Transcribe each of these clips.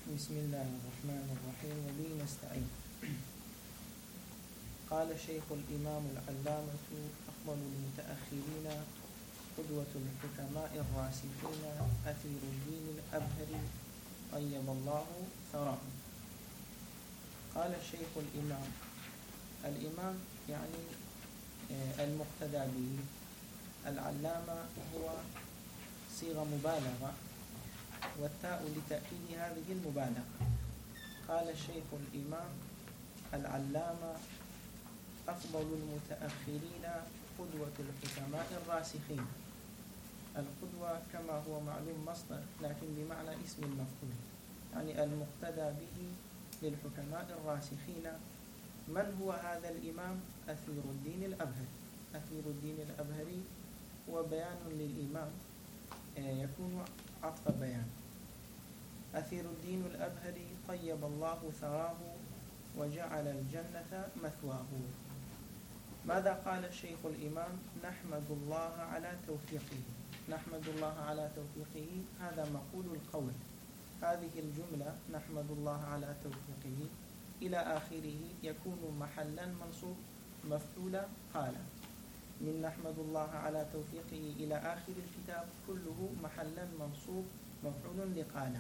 بسم الله الرحمن الرحيم وبه نستعين. قال شيخ الإمام العلامة أفضل المتأخرين قدوة الحكماء الراسخين أثير الدين الأبهري طيب الله ثراه. قال الشيخ الإمام يعني المقتدى به. العلامة هو صيغة مبالغة والتاء لتأكيد هذه المبالغة. قال الشيخ الإمام العلامة أفضل المتأخرين قدوة الحكماء الراسخين. القدوة كما هو معلوم مصدر لكن بمعنى اسم المفعول، يعني المقتدى به للحكماء الراسخين. من هو هذا الإمام؟ أثير الدين الأبهري. أثير الدين الأبهري هو بيان للإمام يكون عطف بيان. أثير الدين الأبهري طيب الله ثراه وجعل الجنة مثواه. ماذا قال الشيخ الإمام؟ نحمد الله على توفيقه. نحمد الله على توفيقه، هذا مقول القول. هذه الجملة نحمد الله على توفيقه إلى آخره يكون محلا منصوب مفعول قال. من نحمد الله على توفيقه إلى آخر الكتاب كله محلا منصوب مفعول لقال.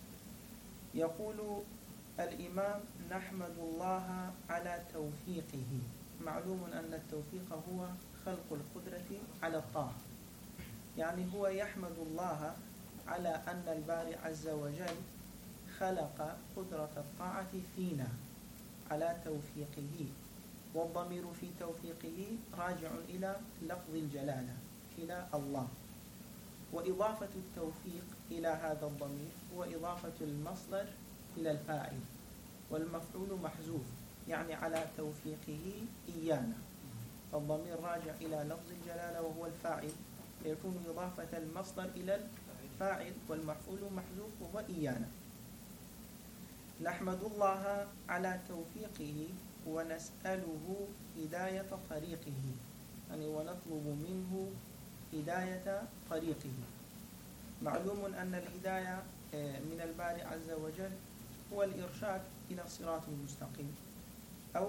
يقول الإمام نحمد الله على توفيقه. معلوم أن التوفيق هو خلق القدرة على الطاعة، يعني هو يحمد الله على أن الباري عز وجل خلق قدرة الطاعة فينا على توفيقه. والضمير في توفيقه راجع إلى لفظ الجلالة، إلى الله. وإضافة التوفيق إلى هذا الضمير هو إضافة المصدر إلى الفاعل، والمفعول محذوف، يعني على توفيقه إيانا. الضمير راجع إلى لفظ الجلالة وهو الفاعل، فيكون إضافة المصدر إلى الفاعل والمفعول محذوف وهو إيانا. نحمد الله على توفيقه ونسأله هداية طريقه، يعني ونطلب منه هداية طريقه. معلوم أن الهداية من الباري عز وجل هو الإرشاد إلى الصراط المستقيم، أو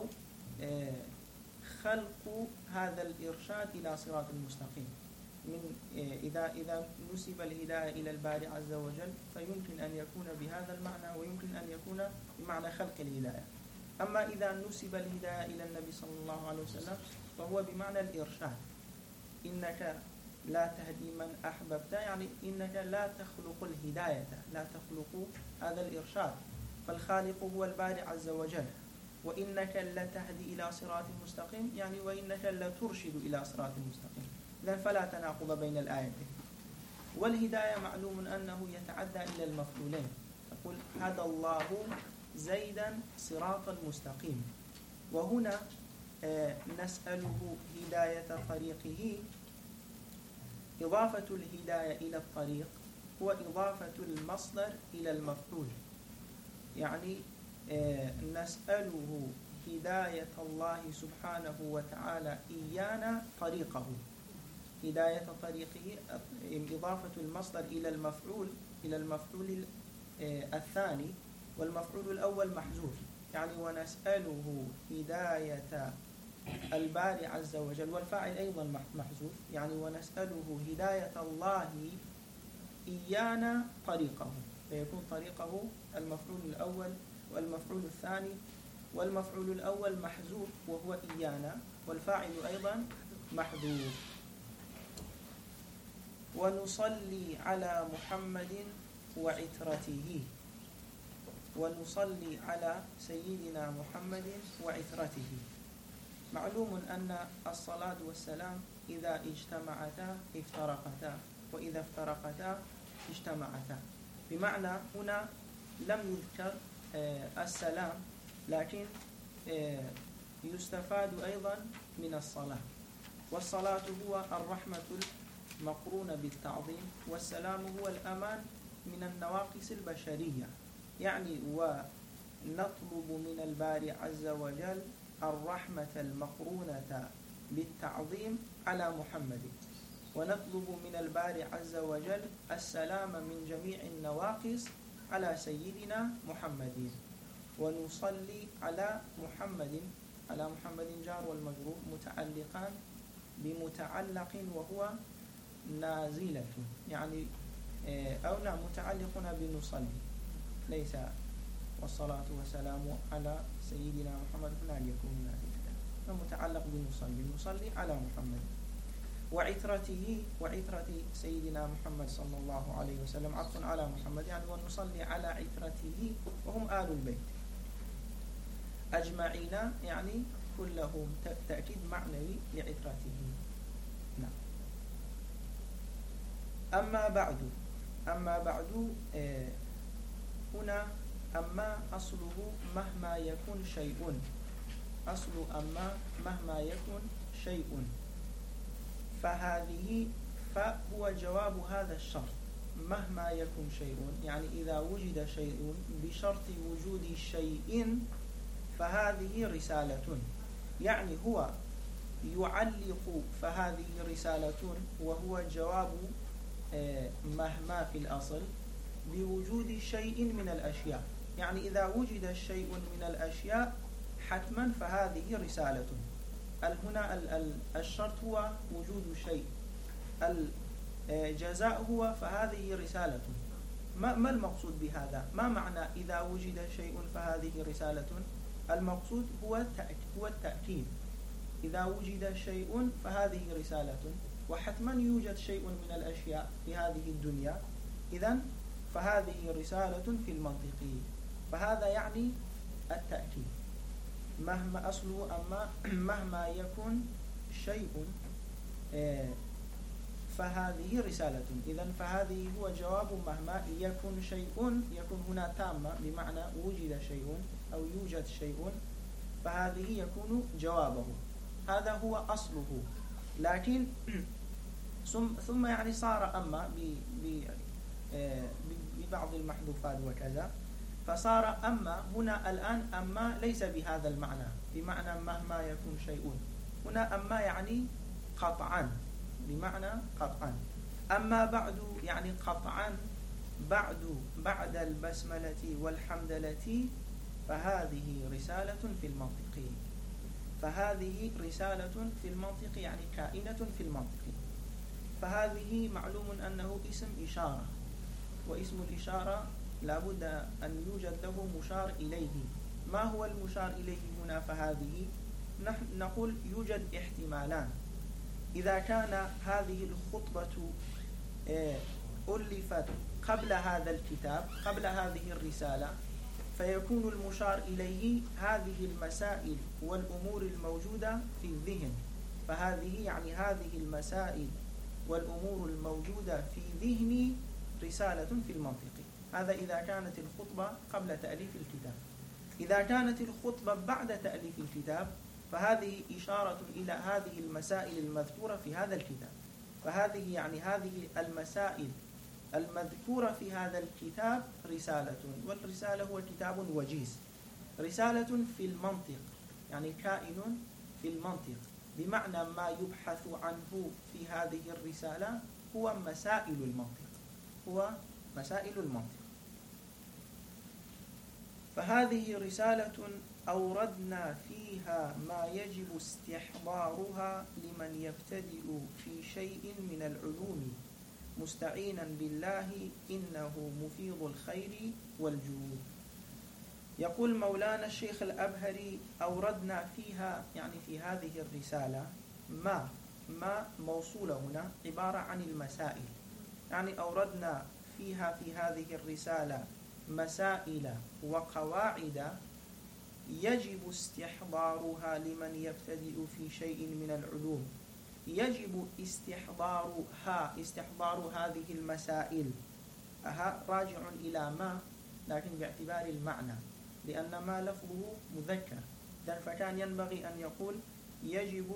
خلق هذا الإرشاد إلى صراط المستقيم. إذا نسب الهداية إلى الباري عز وجل فيمكن أن يكون بهذا المعنى، ويمكن أن يكون بمعنى خلق الهداية. أما إذا نسب الهداية إلى النبي صلى الله عليه وسلم فهو بمعنى الإرشاد. إنك لا تهدي من أحببت، يعني إنك لا تخلق الهداية، لا تخلق هذا الإرشاد، فالخالق هو الباري عز وجل. وإنك لتهدي إلى صراط مستقيم، يعني وإنك لترشد إلى صراط مستقيم. إذن فلا تناقض بين الآيتين. والهداية معلوم أنه يتعدى إلى المفعولين. يقول هدى الله زيدا صراط المستقيم. وهنا نسأله هداية طريقه. إضافة الهداية إلى الطريق هو إضافة المصدر إلى المفعول، يعني نسأله هداية الله سبحانه وتعالى إيانا طريقه. هداية طريقه إضافة المصدر إلى المفعول الثاني، والمفعول الأول محذوف، يعني ونسأله هداية الباري عز وجل، والفاعل أيضا محذوف، يعني ونسأله هداية الله إيانا طريقه، فيكون طريقه المفعول الأول والمفعول الثاني، والمفعول الأول محذوف وهو إيانا، والفاعل أيضا محذوف. ونصلي على محمد وعترته. ونصلي على سيدنا محمد وعترته. معلوم أن الصلاة والسلام إذا اجتمعتا افترقتا، وإذا افترقتا اجتمعتا. بمعنى هنا لم يذكر السلام، لكن يستفاد أيضا من الصلاة. والصلاة هو الرحمة المقرونة بالتعظيم، والسلام هو الأمان من النواقص البشرية. يعني ونطلب من الباري عز وجل الرحمة المقرونة بالتعظيم على محمد، ونطلب من الباري عز وجل السلام من جميع النواقص على سيدنا محمد ونصلي على محمد. على محمد جار والمجرور متعلقان بمتعلق وهو نازلة، يعني أو لا متعلقنا بنصلي، ليس والصلاة والسلام على سيدنا محمد هنا يكون نازلة، متعلق بنصلي، نصلي على محمد وعترته، وعترة سيدنا محمد صلى الله عليه وسلم عطف على محمد، يعني ونصلي على عترته وهم آل البيت أجمعين، يعني كلهم تأكيد معنوي لعترته. نعم. أما بعد هنا أما أصله مهما يكون شيء، أصل أما مهما يكون شيء، فهذه فهو جواب هذا الشرط، مهما يكون شيء، يعني إذا وجد شيء بشرط وجود شيء فهذه رسالة، يعني هو يعلق فهذه رسالة، وهو جواب مهما في الأصل بوجود شيء من الأشياء، يعني إذا وجد شيء من الأشياء حتما فهذه رسالة. هنا الشرط هو وجود شيء، الجزاء هو فهذه رسالة. ما المقصود بهذا؟ ما معنى إذا وجد شيء فهذه رسالة؟ المقصود هو التأكيد، إذا وجد شيء فهذه رسالة، وحتما يوجد شيء من الأشياء في هذه الدنيا، إذن فهذه رسالة في المنطق، فهذا يعني التأكيد. مهما أصله أما مهما يكون شيء فهذه رسالة، إذن فهذه هو جواب مهما يكون شيء، يكون هنا تامة بمعنى وجد شيء أو يوجد شيء، فهذه يكون جوابه، هذا هو أصله. لكن ثم يعني صار أما ببعض المحذوفات وكذا، فصار أما هنا الآن أما ليس بهذا المعنى، بمعنى مهما يكون شيء، هنا أما يعني قطعا، بمعنى قطعا. أما بعد يعني قطعا بعد البسملة والحمدلة فهذه رسالة في المنطق، فهذه رسالة في المنطق يعني كائنة في المنطق. فهذه معلوم أنه اسم إشارة، واسم الإشارة لابد أن يوجد له مشار إليه. ما هو المشار إليه هنا؟ فهذه نحن نقول يوجد احتمالان، إذا كان هذه الخطبة ألفت قبل هذا الكتاب، قبل هذه الرسالة، فيكون المشار إليه هذه المسائل والأمور الموجودة في الذهن، فهذه يعني هذه المسائل والأمور الموجودة في ذهني رسالة في المنطق. هذا إذا كانت الخطبة قبل تأليف الكتاب. إذا كانت الخطبة بعد تأليف الكتاب فهذه إشارة إلى هذه المسائل المذكورة في هذا الكتاب، فهذه يعني هذه المسائل المذكورة في هذا الكتاب رسالة، والرسالة هو كتاب وجيز، رسالة في المنطق يعني كائن في المنطق، بمعنى ما يبحث عنه في هذه الرسالة هو مسائل المنطق، هو مسائل المنطق. فهذه رسالة أوردنا فيها ما يجب استحضارها لمن يبتدئ في شيء من العلوم مستعينا بالله إنه مفيض الخير والجود. يقول مولانا الشيخ الأبهري أوردنا فيها يعني في هذه الرسالة ما موصولة هنا عبارة عن المسائل، يعني أوردنا فيها في هذه الرسالة مسائل وقواعد يجب استحضارها لمن يبتدئ في شيء من العلوم. يجب استحضار هذه المسائل، راجع إلى ما لكن باعتبار المعنى، لأن ما لفظه مذكر، فكان ينبغي أن يقول يجب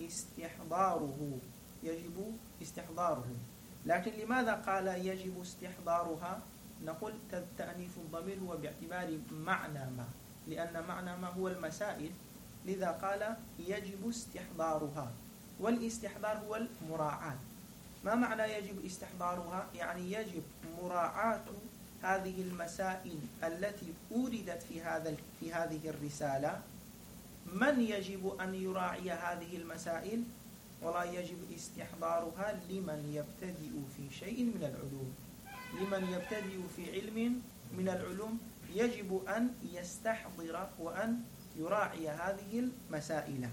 استحضاره. لكن لماذا قال يجب استحضارها؟ نقول تأنيث الضمير هو باعتبار معنى ما، لأن معنى ما هو المسائل، لذا قال يجب استحضارها. والاستحضار هو المراعاة. ما معنى يجب استحضارها؟ يعني يجب مراعاة هذه المسائل التي أوردت في هذه الرسالة، من يجب أن يراعي هذه المسائل؟ ولا يجب استحضارها لمن يبتدئ في شيء من العلوم. لمن يبتدئ في علم من العلوم يجب أن يستحضر وأن يراعي هذه المسائل.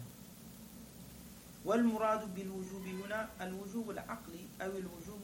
والمراد بالوجوب هنا الوجوب العقلي أو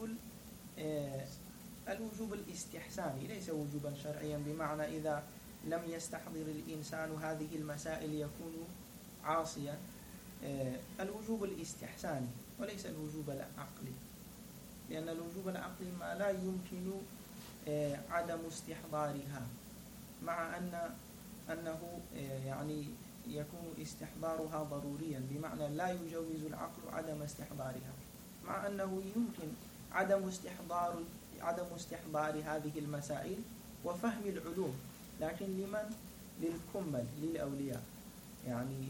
الوجوب الاستحساني، ليس وجوبا شرعيا بمعنى إذا لم يستحضر الإنسان هذه المسائل يكون عاصيا. الوجوب الاستحساني وليس الوجوب العقلي، لأن الوجوب العقلي ما لا يمكن عدم استحضارها، مع أنه يعني يكون استحضارها ضروريا، بمعنى لا يجوز العقل عدم استحضارها، مع أنه يمكن عدم استحضار هذه المسائل وفهم العلوم، لكن لمن؟ للكمل، للأولياء، يعني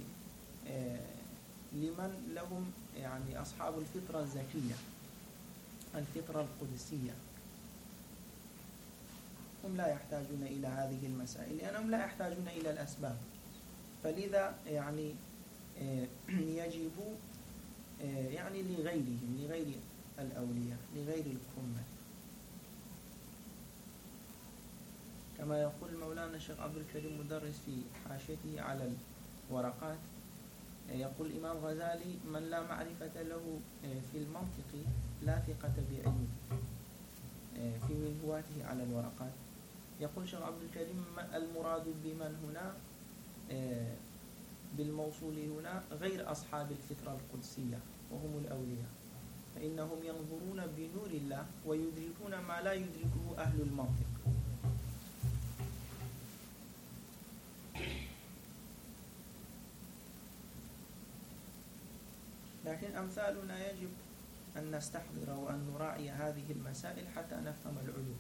لمن لهم يعني أصحاب الفطرة الزكية، الفطرة القدسية، هم لا يحتاجون إلى هذه المسائل لأنهم لا يحتاجون إلى الأسباب. فلذا يعني يجب يعني لغيرهم، لغير الأولياء، لغير الكمل. كما يقول مولانا الشيخ عبد الكريم مدرس في حاشيته على الورقات، يقول الإمام غزالي: من لا معرفة له في المنطق لا ثقة بعلمه، في منهواته على الورقات. يقول الشيخ عبد الكريم: المراد بمن هنا بالموصول هنا غير أصحاب الفطرة القدسية وهم الأولياء، فإنهم ينظرون بنور الله ويدركون ما لا يدركه أهل المنطق. لكن أمثالنا يجب أن نستحضر وأن نراعي هذه المسائل حتى نفهم العلوم.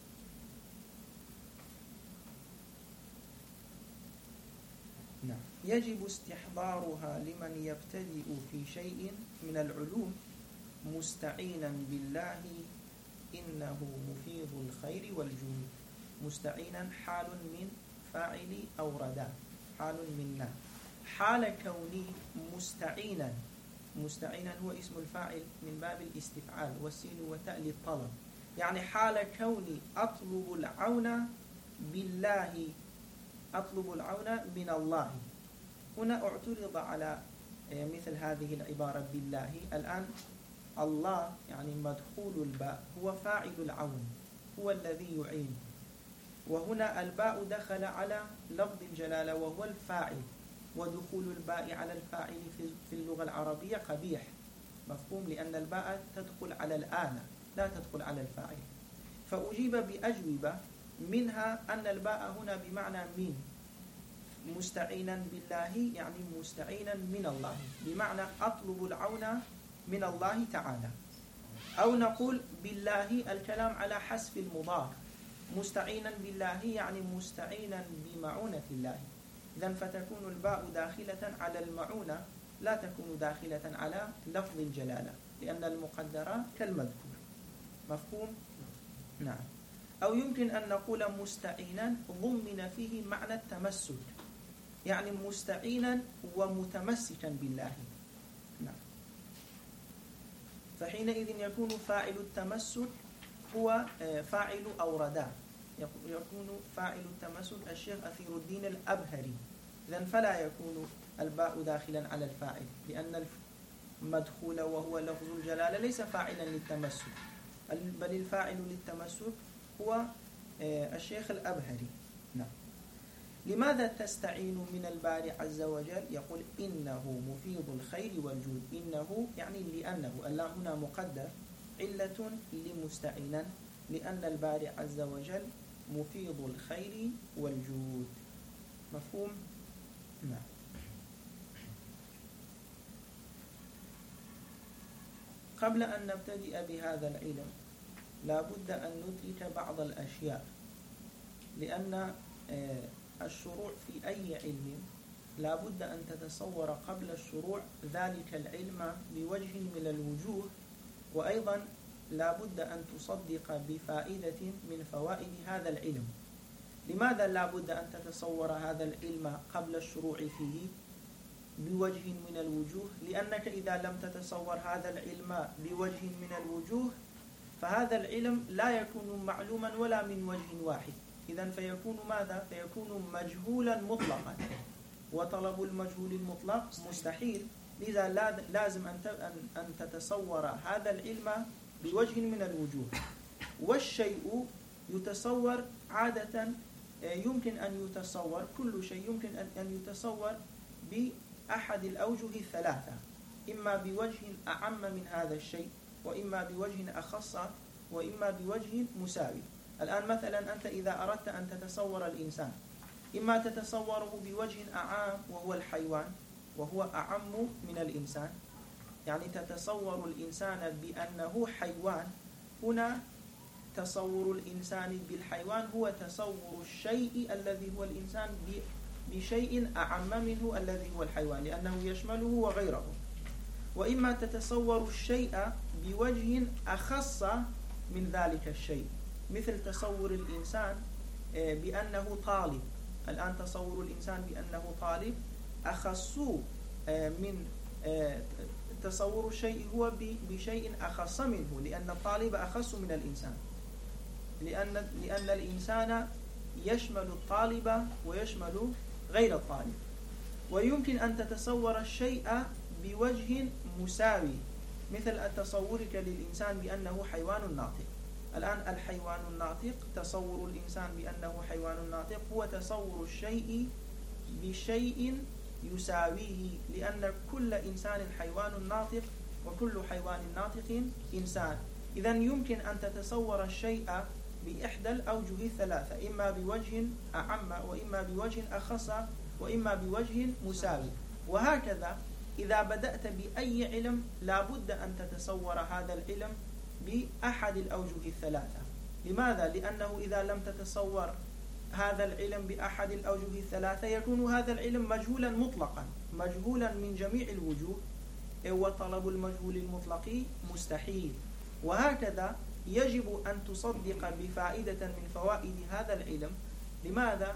نعم. يجب استحضارها لمن يبتدئ في شيء من العلوم مستعينا بالله إنه مفيض الخير والجود. مستعينا حال من فاعل أوردا، حال منا، حال كوني مستعينا. مستعينا هو اسم الفاعل من باب الاستفعال، والسين وتاء للطلب، يعني حال كوني أطلب العون بالله، أطلب العون من الله. هنا اعترض على مثل هذه العبارة بالله. الآن الله يعني مدخول الباء هو فاعل العون، هو الذي يعين، وهنا الباء دخل على لفظ الجلالة وهو الفاعل، ودخول الباء على الفاعل في اللغة العربية قبيح، مفهوم، لأن الباء تدخل على الآلة لا تدخل على الفاعل. فأجيب بأجوبة، منها أن الباء هنا بمعنى من، مستعينا بالله يعني مستعينا من الله، بمعنى أطلب العون من الله تعالى. أو نقول بالله الكلام على حذف المضاف، مستعينا بالله يعني مستعينا بمعونة الله، إذن فتكون الباء داخلة على المعونة لا تكون داخلة على لفظ الجلالة، لأن المقدرة كالمذكور، مفهوم؟ نعم. أو يمكن أن نقول مستعينا ضمن فيه معنى التمسك، يعني مستعينا ومتمسكا بالله. نعم. فحينئذ يكون فاعل التمسك هو فاعل أوردا، يكون فاعل التمسك الشيخ أثير الدين الأبهري، إذن فلا يكون الباء داخلا على الفاعل، لأن المدخول وهو لفظ الجلالة ليس فاعلا للتمسك، بل الفاعل للتمسك هو الشيخ الأبهري. نعم. لماذا تستعين من الباري عز وجل؟ يقول إنه مفيض الخير والجود. إنه يعني لأنه، الله هنا مقدر علة لمستعينا، لأن الباري عز وجل مفيض الخير والجود، مفهوم؟ نعم. قبل أن نبتدئ بهذا العلم لا بد أن ندرك بعض الأشياء، لأن الشروع في أي علم لا بد أن تتصور قبل الشروع ذلك العلم بوجه من الوجوه، وأيضا لا بد أن تصدق بفائدة من فوائد هذا العلم. لماذا لا بد أن تتصور هذا العلم قبل الشروع فيه بوجه من الوجوه؟ لأنك إذا لم تتصور هذا العلم بوجه من الوجوه فهذا العلم لا يكون معلوما ولا من وجه واحد، إذن فيكون ماذا؟ فيكون مجهولا مطلقا، وطلب المجهول المطلق مستحيل. لذا لازم أن تتصور هذا العلم بوجه من الوجوه. والشيء يتصور عادة، يمكن أن يتصور كل شيء يمكن أن يتصور بأحد الأوجه الثلاثة، إما بوجه أعم من هذا الشيء، وإما بوجه أخص، وإما بوجه مساوي. الآن مثلا أنت إذا أردت أن تتصور الإنسان، إما تتصوره بوجه أعام وهو الحيوان وهو أعم من الإنسان، يعني تتصور الإنسان بأنه حيوان. هنا تصور الإنسان بالحيوان هو تصور الشيء الذي هو الإنسان بشيء أعم منه الذي هو الحيوان، لأنه يشمله وغيره. وإما تتصور الشيء بوجه أخص من ذلك الشيء، مثل تصور الإنسان بأنه طالب. الآن تصور الإنسان بأنه طالب أخص من تصور الشيء هو بشيء أخص منه، لأن الطالب أخص من الإنسان، لأن الإنسان يشمل الطالب ويشمل غير الطالب. ويمكن أن تتصور الشيء بوجه مساوي، مثل تصورك للإنسان بأنه حيوان ناطق. الآن الحيوان الناطق، تصور الإنسان بأنه حيوان ناطق هو تصور الشيء بشيء يساويه، لأن كل إنسان حيوان ناطق وكل حيوان ناطق إنسان. إذن يمكن أن تتصور الشيء بإحدى الأوجه الثلاثة، إما بوجه أعم، وإما بوجه أخص، وإما بوجه مساوي. وهكذا إذا بدأت بأي علم لا بد أن تتصور هذا العلم بأحد الأوجه الثلاثة. لماذا؟ لأنه إذا لم تتصور هذا العلم بأحد الأوجه الثلاثة يكون هذا العلم مجهولا مطلقا، مجهولا من جميع الوجوه، وطلب المجهول المطلق مستحيل. وهكذا يجب أن تصدق بفائدة من فوائد هذا العلم. لماذا؟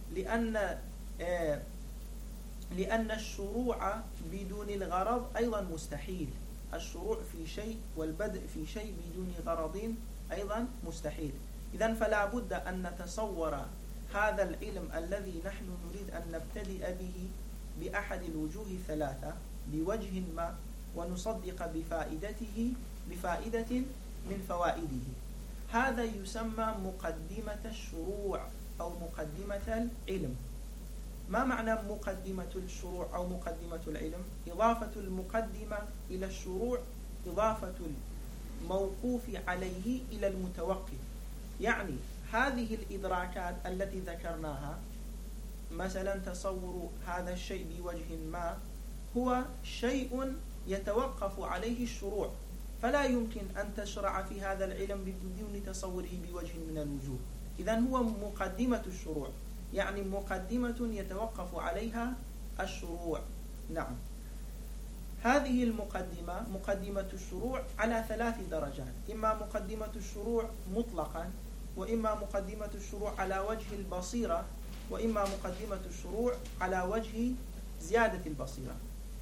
لأن الشروع بدون الغرض أيضا مستحيل. الشروع في شيء والبدء في شيء بدون غرض أيضا مستحيل. إذن فلا بد أن نتصور هذا العلم الذي نحن نريد أن نبتدئ به بأحد الوجوه الثلاثة بوجه ما، ونصدق بفائدة من فوائده. هذا يسمى مقدمة الشروع أو مقدمة العلم. ما معنى مقدمة الشروع أو مقدمة العلم؟ إضافة المقدمة إلى الشروع، إضافة الموقوف عليه إلى المتوقف. يعني هذه الإدراكات التي ذكرناها، مثلا تصور هذا الشيء بوجه ما، هو شيء يتوقف عليه الشروع، فلا يمكن أن تشرع في هذا العلم بدون تصوره بوجه من الوجوه. إذن هو مقدمة الشروع، يعني مقدمة يتوقف عليها الشروع. نعم، هذه المقدمة مقدمة الشروع على 3 درجات: إما مقدمة الشروع مطلقا، وإما مقدمة الشروع على وجه البصيرة، وإما مقدمة الشروع على وجه زيادة البصيرة.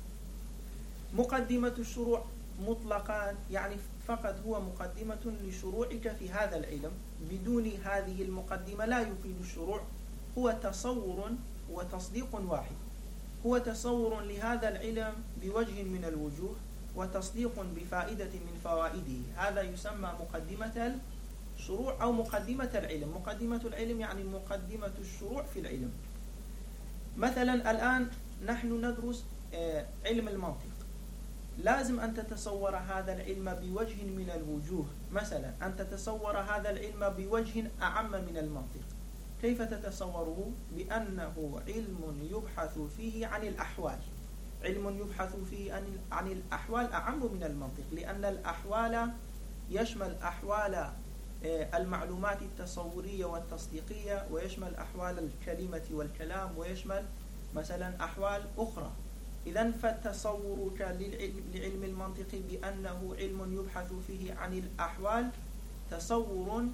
مقدمة الشروع مطلقا يعني فقط هو مقدمة لشروعك في هذا العلم، بدون هذه المقدمة لا يفيد الشروع. هو تصور وتصديق واحد، هو تصور لهذا العلم بوجه من الوجوه وتصديق بفائدة من فوائده. هذا يسمى مقدمة الشروع أو مقدمة العلم. مقدمة العلم يعني مقدمة الشروع في العلم. مثلا الآن نحن ندرس علم المنطق، لازم أن تتصور هذا العلم بوجه من الوجوه. مثلا أن تتصور هذا العلم بوجه أعم من المنطق. كيف تتصوره؟ بأنه علم يبحث فيه عن الأحوال، علم يبحث فيه عن الأحوال أعم من المنطق، لأن الأحوال يشمل أحوال المعلومات التصورية والتصديقية، ويشمل أحوال الكلمة والكلام، ويشمل مثلا أحوال أخرى. إذن فتصورك لعلم المنطق بأنه علم يبحث فيه عن الأحوال تصور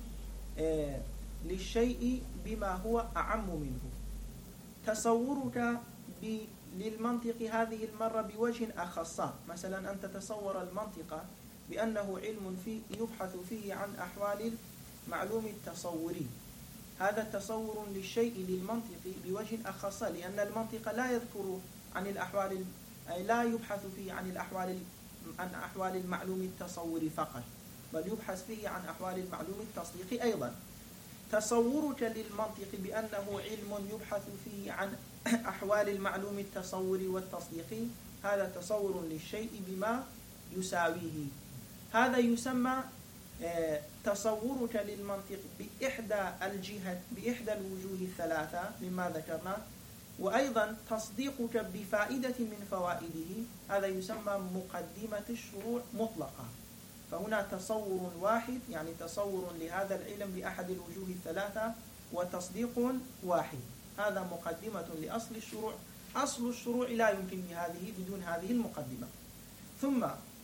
للشيء بما هو أعم منه. تصورك للمنطق هذه المرة بوجه أخص، مثلا أن تتصور المنطق بأنه علم يبحث فيه عن أحوال المعلوم التصوري، هذا تصور للشيء للمنطق بوجه أخص، لأن المنطق لا يذكر عن الأحوال، لا يبحث فيه عن أحوال المعلوم التصوري فقط، بل يبحث فيه عن أحوال المعلوم التصديقي أيضا. تصورك للمنطق بأنه علم يبحث فيه عن أحوال المعلوم التصوري والتصديقي، هذا تصور للشيء بما يساويه. هذا يسمى تصورك للمنطق بإحدى الوجوه الثلاثة مما ذكرنا، وأيضا تصديقك بفائدة من فوائده، هذا يسمى مقدمة الشروع مطلقة. فهنا تصور واحد، يعني تصور لهذا العلم بأحد الوجوه الثلاثة، وتصديق واحد، هذا مقدمة لأصل الشروع. أصل الشروع لا يمكن بدون هذه المقدمة. ثم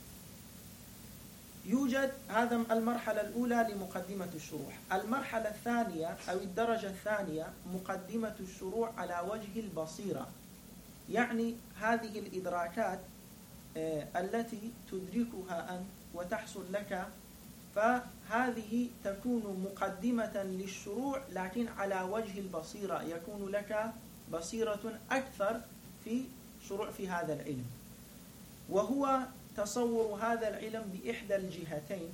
يوجد هذا المرحلة الأولى لمقدمة الشروع. المرحلة الثانية أو الدرجة الثانية مقدمة الشروع على وجه البصيرة، يعني هذه الإدراكات التي تدركها أنت وتحصل لك، فهذه تكون مقدمة للشروع لكن على وجه البصيرة، يكون لك بصيرة أكثر في شروع في هذا العلم، وهو تصور هذا العلم بإحدى الجهتين،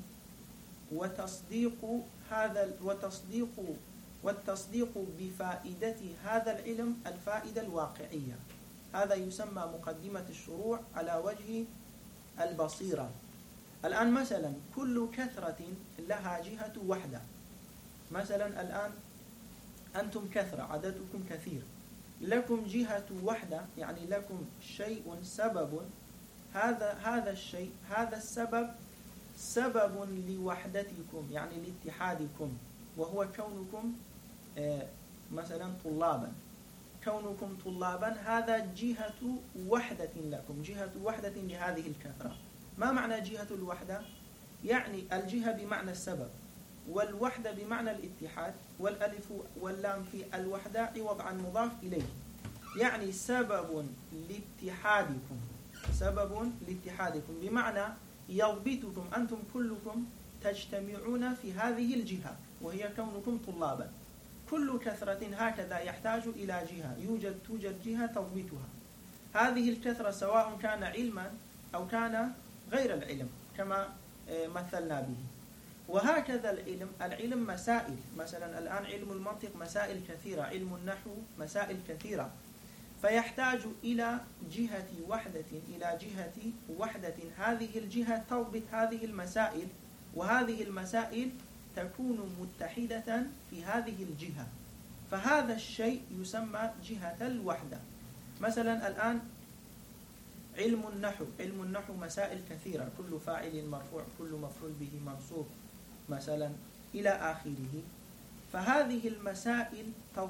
والتصديق بفائدة هذا العلم الفائدة الواقعية، هذا يسمى مقدمة الشروع على وجه البصيرة. الآن مثلا كل كثرة لها جهة وحدة، مثلا الآن أنتم كثرة، عددكم كثير، لكم جهة وحدة، يعني لكم شيء سبب، هذا الشيء هذا السبب سبب لوحدتكم، يعني لاتحادكم، وهو كونكم مثلا طلابا. كونكم طلابا هذا جهة وحدة لكم، جهة وحدة لهذه الكثرة. ما معنى جهة الوحدة؟ يعني الجهة بمعنى السبب، والوحدة بمعنى الاتحاد، والألف واللام في الوحدة عوض عن مضاف إليه، يعني سبب لاتحادكم، سبب لاتحادكم بمعنى يضبطكم، أنتم كلكم تجتمعون في هذه الجهة وهي كونكم طلابا. كل كثرة هكذا يحتاج إلى جهة، توجد جهة تضبطها. هذه الكثرة سواء كان علما أو كان غير العلم كما مثلنا به. وهكذا العلم مسائل، مثلا الآن علم المنطق مسائل كثيرة، علم النحو مسائل كثيرة، فيحتاج إلى جهة وحدة، هذه الجهة تضبط هذه المسائل، وهذه المسائل تكون متحدة في هذه الجهة، فهذا الشيء يسمى جهة الوحدة. مثلا الآن علم النحو مسائل كثيرة، كل فاعل مرفوع، كل مفعول به منصوب مثلا إلى آخره، فهذه المسائل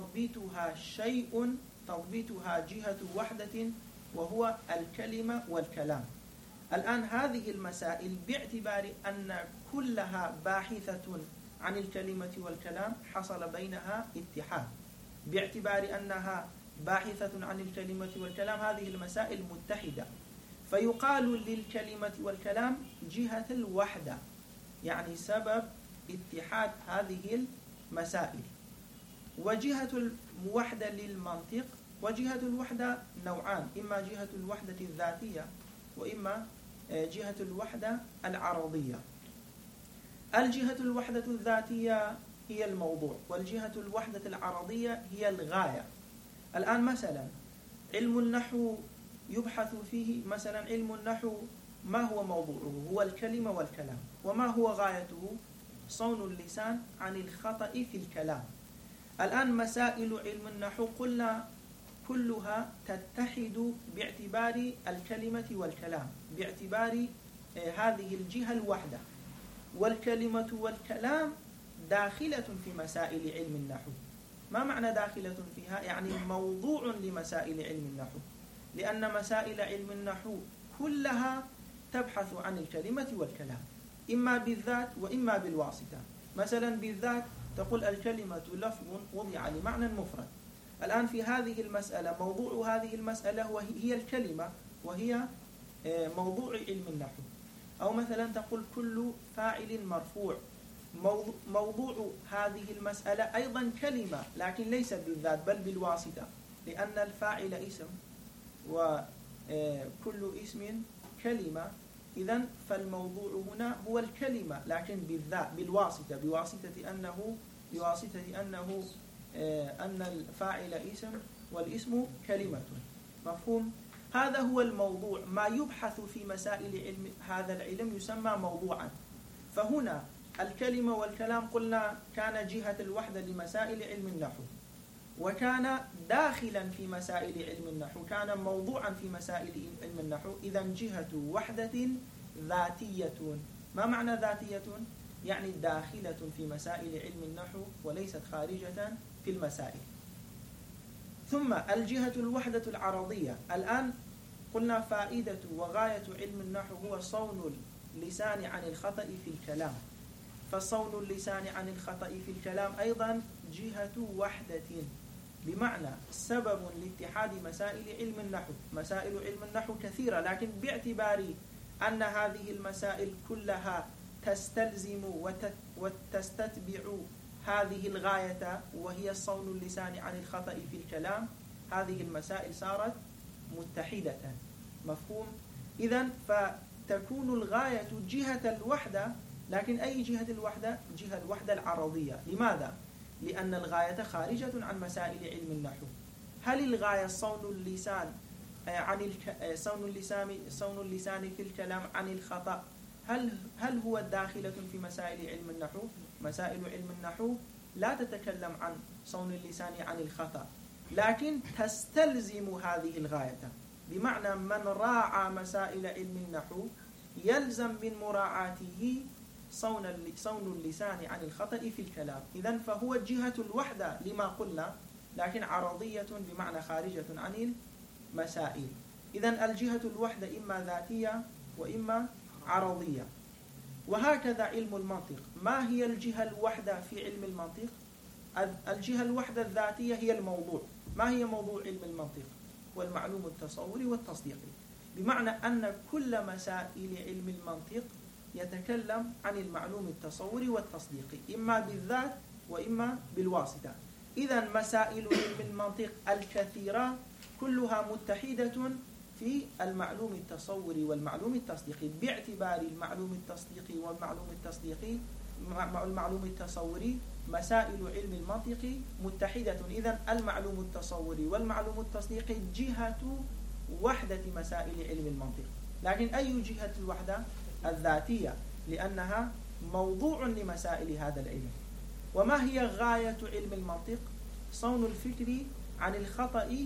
تضبطها جهة وحدة وهو الكلمة والكلام. الآن هذه المسائل باعتبار أن كلها باحثة عن الكلمة والكلام حصل بينها اتحاد، باعتبار أنها باحثة عن الكلمة والكلام هذه المسائل متحدة، فيقال للكلمة والكلام جهة الوحدة، يعني سبب اتحاد هذه المسائل. وجهة الوحدة للمنطق، وجهة الوحدة نوعان، إما جهة الوحدة الذاتية وإما جهة الوحدة العرضية. الجهة الوحدة الذاتية هي الموضوع، والجهة الوحدة العرضية هي الغاية. الآن مثلا علم النحو يبحث فيه، مثلا علم النحو ما هو موضوعه؟ هو الكلمة والكلام. وما هو غايته؟ صون اللسان عن الخطأ في الكلام. الآن مسائل علم النحو قلنا كلها تتحد باعتبار الكلمة والكلام، باعتبار هذه الجهة الوحدة، والكلمة والكلام داخلة في مسائل علم النحو. ما معنى داخلة فيها؟ يعني موضوع لمسائل علم النحو. لأن مسائل علم النحو كلها تبحث عن الكلمة والكلام، إما بالذات وإما بالواسطة. مثلا بالذات تقول الكلمة لفظ وضع لمعنى مفرد. الآن في هذه المسألة موضوع هذه المسألة هي الكلمة، وهي موضوع علم النحو. أو مثلا تقول كل فاعل مرفوع، موضوع هذه المسألة أيضا كلمة، لكن ليس بالذات بل بالواسطة، لأن الفاعل اسم وكل اسم كلمة. إذن فالموضوع هنا هو الكلمة، لكن بالذات بواسطة أنه أن الفاعل اسم والاسم كلمة. مفهوم؟ هذا هو الموضوع، ما يبحث في مسائل علم هذا العلم يسمى موضوعا. فهنا الكلمة والكلام قلنا كان جهة الوحدة لمسائل علم النحو، وكان داخلا في مسائل علم النحو، كان موضوعا في مسائل علم النحو. إذن جهة وحدة ذاتية. ما معنى ذاتية؟ يعني داخلة في مسائل علم النحو وليست خارجة في المسائل. ثم الجهة الوحدة العرضية. الآن قلنا فائدة وغاية علم النحو هو صون اللسان عن الخطأ في الكلام، فصون اللسان عن الخطأ في الكلام أيضا جهة وحدة، بمعنى سبب لاتحاد مسائل علم النحو. مسائل علم النحو كثيرة، لكن باعتبار أن هذه المسائل كلها تستلزم وتستتبع هذه الغاية، وهي صون اللسان عن الخطأ في الكلام، هذه المسائل صارت متحدة. مفهوم؟ إذن فتكون الغاية جهة الوحدة، لكن أي جهة الوحدة؟ جهة الوحدة العرضية. لماذا؟ لأن الغاية خارجة عن مسائل علم النحو. هل الغاية صون اللسان صون اللسان في الكلام عن الخطأ؟ هل هو داخلة في مسائل علم النحو؟ مسائل علم النحو لا تتكلم عن صون اللسان عن الخطأ، لكن تستلزم هذه الغاية. بمعنى من راعى مسائل علم النحو يلزم من مراعاته صون اللسان عن الخطأ في الكلام. إذن فهو جهة الوحدة لما قلنا، لكن عرضية بمعنى خارجة عن المسائل. إذن الجهة الوحدة إما ذاتية وإما عرضية. وهكذا علم المنطق. ما هي الجهة الوحدة في علم المنطق؟ الجهة الوحدة الذاتية هي الموضوع. ما هي موضوع علم المنطق؟ والمعلوم التصوري والتصديقي، بمعنى أن كل مسائل علم المنطق يتكلم عن المعلوم التصوري والتصديقي، إما بالذات وإما بالواسطة. إذن مسائل علم المنطق الكثيرة كلها متحدة في المعلوم التصوري والمعلوم التصديقي، باعتبار المعلوم التصديقي والمعلوم التصوري مسائل علم المنطق متحدة. إذن المعلوم التصوري والمعلوم التصديقي جهة وحدة مسائل علم المنطق. لكن أي جهة الوحدة؟ الذاتية، لأنها موضوع لمسائل هذا العلم. وما هي غاية علم المنطق؟ صون الفكر عن الخطأ،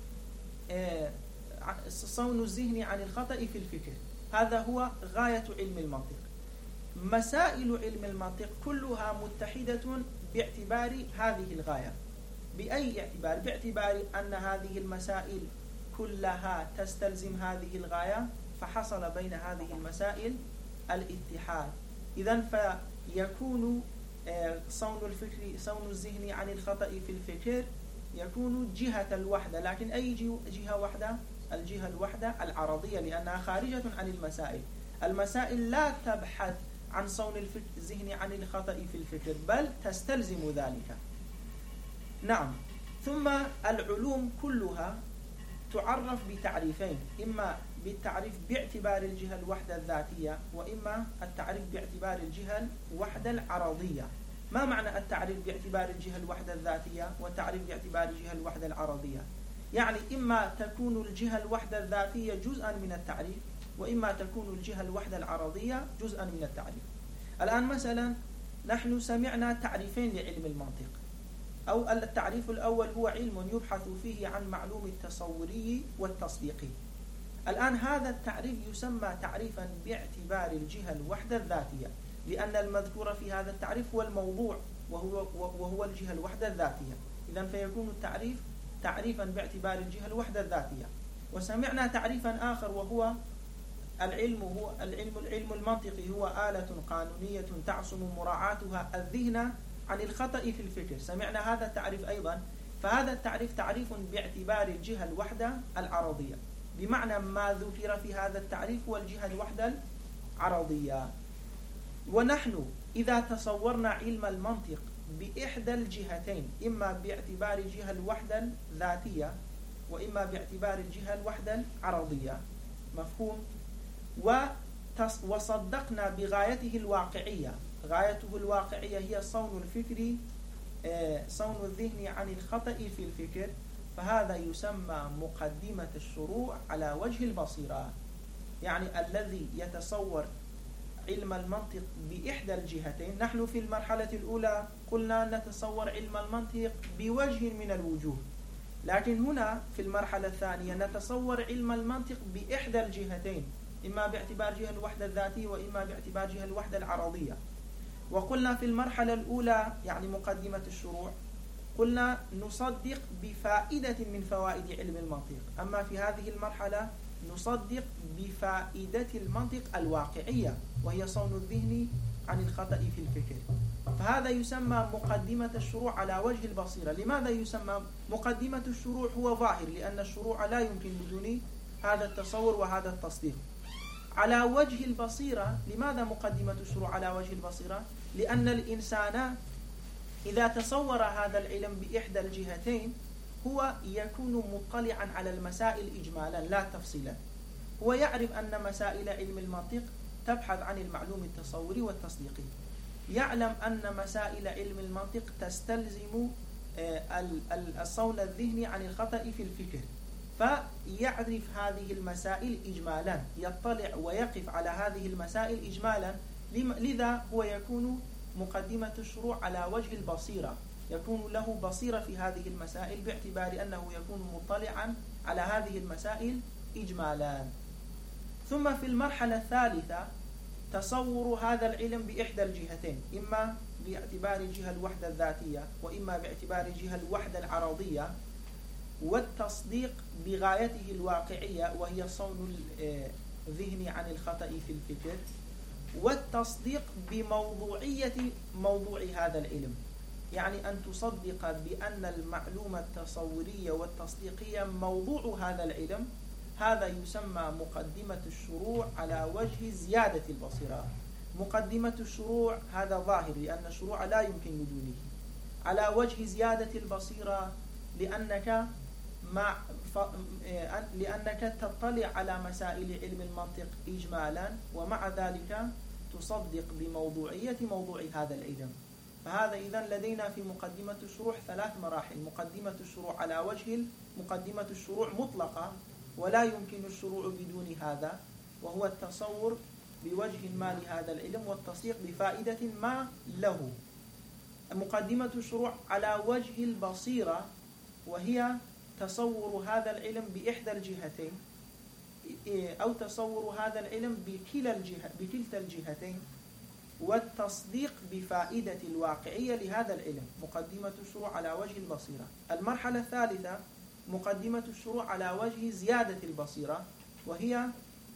صون الذهن عن الخطأ في الفكر. هذا هو غاية علم المنطق. مسائل علم المنطق كلها متحدة باعتبار هذه الغاية. بأي اعتبار؟ باعتبار أن هذه المسائل كلها تستلزم هذه الغاية، فحصل بين هذه المسائل الاتحاد. إذن فيكون صون الفكر، صون الذهن عن الخطأ في الفكر يكون جهة الوحدة. لكن أي جهة وحدة؟ الجهة الوحدة العرضية، لأنها خارجة عن المسائل. المسائل لا تبحث عن صون الذهن عن الخطأ في الفكر، بل تستلزم ذلك. نعم. ثم العلوم كلها تعرف بتعريفين، إما بالتعريف باعتبار الجهة الوحدة الذاتية، وإما التعريف باعتبار الجهة الوحدة العرضية. ما معنى التعريف باعتبار الجهة الوحدة الذاتية والتعريف باعتبار الجهة الوحدة العرضية؟ يعني إما تكون الجهة الوحدة الذاتية جزءا من التعريف، وإما تكون الجهة الوحدة العرضية جزءا من التعريف. الآن مثلا نحن سمعنا تعريفين لعلم المنطق. أو التعريف الأول هو علم يبحث فيه عن معلوم التصوري والتصديقي. الآن هذا التعريف يسمى تعريفا باعتبار الجهة الوحدة الذاتية، لأن المذكور في هذا التعريف هو الموضوع وهو الجهة الوحدة الذاتية. إذن فيكون التعريف تعريفا باعتبار الجهة الوحدة الذاتية. وسمعنا تعريفا آخر وهو العلم المنطقي هو آلة قانونية تعصم مراعاتها الذهن عن الخطأ في الفكر. سمعنا هذا التعريف أيضا. فهذا التعريف تعريف باعتبار الجهة الوحدة العرضية، بمعنى ما ذكر في هذا التعريف هو الجهة الوحدة العرضية. ونحن إذا تصورنا علم المنطق بإحدى الجهتين، إما باعتبار الجهة الوحدة الذاتية وإما باعتبار الجهة الوحدة العرضية، مفهوم؟ وصدقنا بغايته الواقعية. غايته الواقعية هي صون الفكر، صون الذهن عن الخطأ في الفكر، فهذا يسمى مقدمة الشروع على وجه البصيرة. يعني الذي يتصور علم المنطق بإحدى الجهتين، نحن في المرحلة الأولى قلنا نتصور علم المنطق بوجه من الوجوه، لكن هنا في المرحلة الثانية نتصور علم المنطق بإحدى الجهتين، إما باعتبار جهة الوحدة الذاتية وإما باعتبار جهة الوحدة العرضية. وقلنا في المرحلة الأولى يعني مقدمة الشروع قلنا نصدق بفائدة من فوائد علم المنطق، أما في هذه المرحلة نصدق بفائدة المنطق الواقعية وهي صون الذهن عن الخطأ في الفكر. فهذا يسمى مقدمة الشروع على وجه البصيرة. لماذا يسمى مقدمة الشروع؟ هو ظاهر، لأن الشروع لا يمكن بدون هذا التصور وهذا التصديق. على وجه البصيرة، لماذا مقدمة الشروع على وجه البصيرة؟ لأن الإنسان إذا تصور هذا العلم بإحدى الجهتين هو يكون مطلعا على المسائل إجمالا لا تفصيلا. هو يعرف أن مسائل علم المنطق تبحث عن المعلوم التصوري والتصديقي، يعلم أن مسائل علم المنطق تستلزم الصون الذهني عن الخطأ في الفكر، فيعرف هذه المسائل إجمالا، يطلع ويقف على هذه المسائل إجمالا. لذا هو يكون مقدمة الشروع على وجه البصيرة، يكون له بصيرة في هذه المسائل باعتبار أنه يكون مطلعا على هذه المسائل إجمالا. ثم في المرحلة الثالثة تصور هذا العلم بإحدى الجهتين، إما باعتبار الجهة الوحدة الذاتية وإما باعتبار الجهة الوحدة العرضية، والتصديق بغايته الواقعية وهي صون الذهن عن الخطأ في الفكر، والتصديق بموضوعية موضوع هذا العلم، يعني أن تصدق بأن المعلومة التصورية والتصديقية موضوع هذا العلم. هذا يسمى مقدمة الشروع على وجه زيادة البصيرة. مقدمة الشروع هذا ظاهر لأن الشروع لا يمكن بدونه. على وجه زيادة البصيرة لأنك تطلع على مسائل علم المنطق إجمالا، ومع ذلك تصدق بموضوعية موضوع هذا العلم. فهذا إذن لدينا في مقدمة الشروع 3 مراحل. مقدمة الشروع على وجه مقدمة الشروع مطلقة ولا يمكن الشروع بدون هذا، وهو التصور بوجه ما لهذا العلم والتصديق بفائدة ما له. مقدمة الشروع على وجه البصيرة وهي تصور هذا العلم بإحدى الجهتين أو تصور هذا العلم بكلتا الجهتين، والتصديق بفائدة الواقعية لهذا العلم. مقدمة الشروع على وجه البصيرة. المرحلة الثالثة مقدمة الشروع على وجه زيادة البصيرة، وهي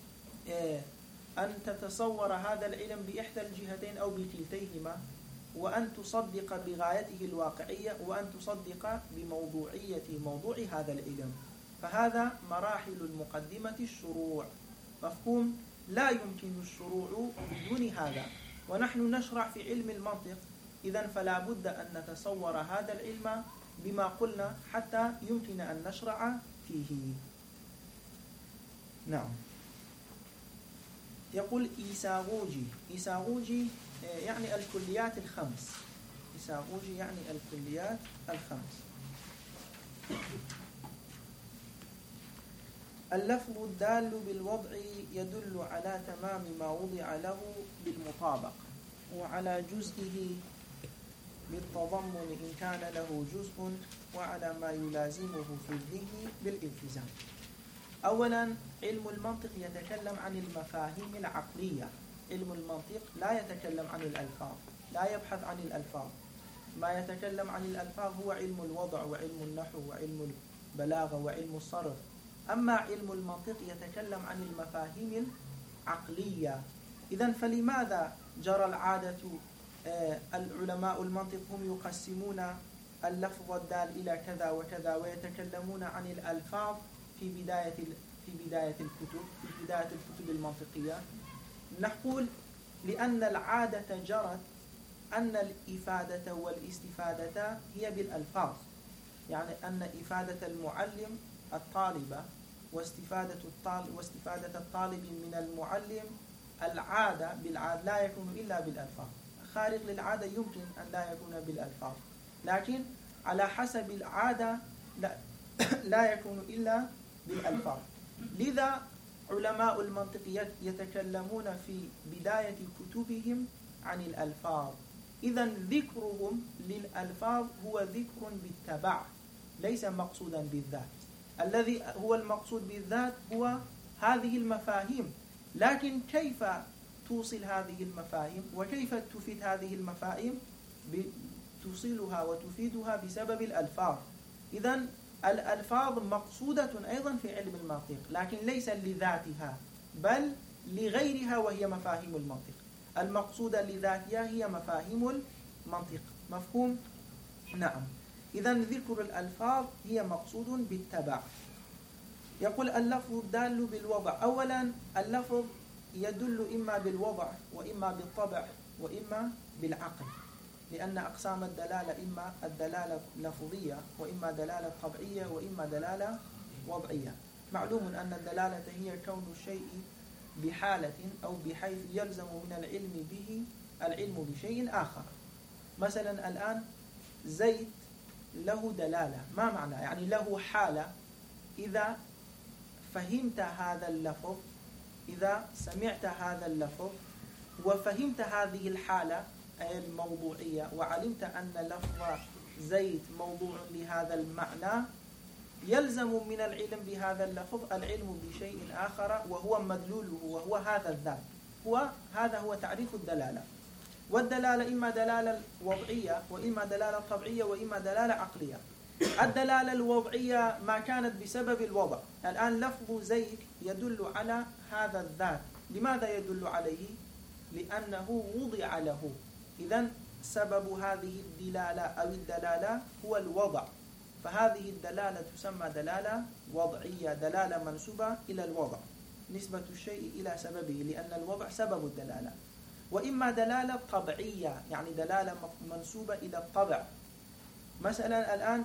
أن تتصور هذا العلم بإحدى الجهتين أو بكلتيهما، وأن تصدق بغايته الواقعية، وأن تصدق بموضوعية موضوع هذا العلم. فهذا مراحل المقدمة الشروع، مفهوم؟ لا يمكن الشروع بدون هذا. ونحن نشرع في علم المنطق، إذن فلا بد أن نتصور هذا العلم بما قلنا حتى يمكن أن نشرع فيه. نعم. يقول إيساغوجي يعني الكليات الخمس. إيساغوجي يعني الكليات الخمس. اللفظ الدال بالوضع يدل على تمام ما وضع له بالمطابق، وعلى جزئه بالتضمن إن كان له جزء، وعلى ما يلازمه في الذهن بالالتزام. أولا، علم المنطق يتكلم عن المفاهيم العقلية. علم المنطق لا يتكلم عن الألفاظ، لا يبحث عن الألفاظ. ما يتكلم عن الألفاظ هو علم الوضع وعلم النحو وعلم البلاغة وعلم الصرف. أما علم المنطق يتكلم عن المفاهيم العقلية. إذن فلماذا جرى العادة العلماء المنطق هم يقسمون اللفظ الدال إلى كذا وكذا ويتكلمون عن الألفاظ في بداية الكتب المنطقية؟ نقول لأن العادة جرت أن الإفادة والاستفادة هي بالألفاظ، يعني أن إفادة المعلم الطالبة واستفادة الطالب من المعلم العادة بالعادة لا يكون إلا بالألفاظ. خارق للعادة يمكن أن لا يكون بالألفاظ، لكن على حسب العادة لا يكون إلا بالألفاظ. لذا علماء المنطق يتكلمون في بداية كتبهم عن الألفاظ. إذن ذكرهم للألفاظ هو ذكر بالتبع، ليس مقصودا بالذات. الذي هو المقصود بالذات هو هذه المفاهيم، لكن كيف توصل هذه المفاهيم وكيف تفيد هذه المفاهيم؟ توصلها وتفيدها بسبب الألفاظ. إذن الألفاظ مقصودة أيضا في علم المنطق، لكن ليس لذاتها بل لغيرها، وهي مفاهيم المنطق. المقصودة لذاتها هي مفاهيم المنطق. مفهوم؟ نعم. إذن ذكر الألفاظ هي مقصود بالتبع. يقول اللفظ الدال بالوضع. أولا اللفظ يدل إما بالوضع وإما بالطبع وإما بالعقل، لأن أقسام الدلالة إما الدلالة لفظية وإما دلالة طبعية وإما دلالة وضعية. معلوم أن الدلالة هي كون الشيء بحالة أو بحيث يلزم من العلم به العلم بشيء آخر. مثلا الآن زيد له دلالة، ما معنى؟ يعني له حالة. إذا فهمت هذا اللفظ، إذا سمعت هذا اللفظ وفهمت هذه الحالة أي الموضوعية، وعلمت أن لفظ زيد موضوع لهذا المعنى، يلزم من العلم بهذا اللفظ العلم بشيء آخر وهو مدلوله وهو هذا الذات. هذا هو تعريف الدلالة. والدلالة إما دلالة وضعية وإما دلالة طبيعية وإما دلالة عقلية. الدلالة الوضعية ما كانت بسبب الوضع. الآن لفظ زيد يدل على هذا الذات. لماذا يدل عليه؟ لأنه وضع له. إذن سبب هذه الدلالة أو الدلالة هو الوضع، فهذه الدلالة تسمى دلالة وضعية، دلالة منسوبة إلى الوضع، نسبة الشيء إلى سببه، لأن الوضع سبب الدلالة. وإما دلالة طبيعية، يعني دلالة منسوبة إلى الطبع. مثلا الآن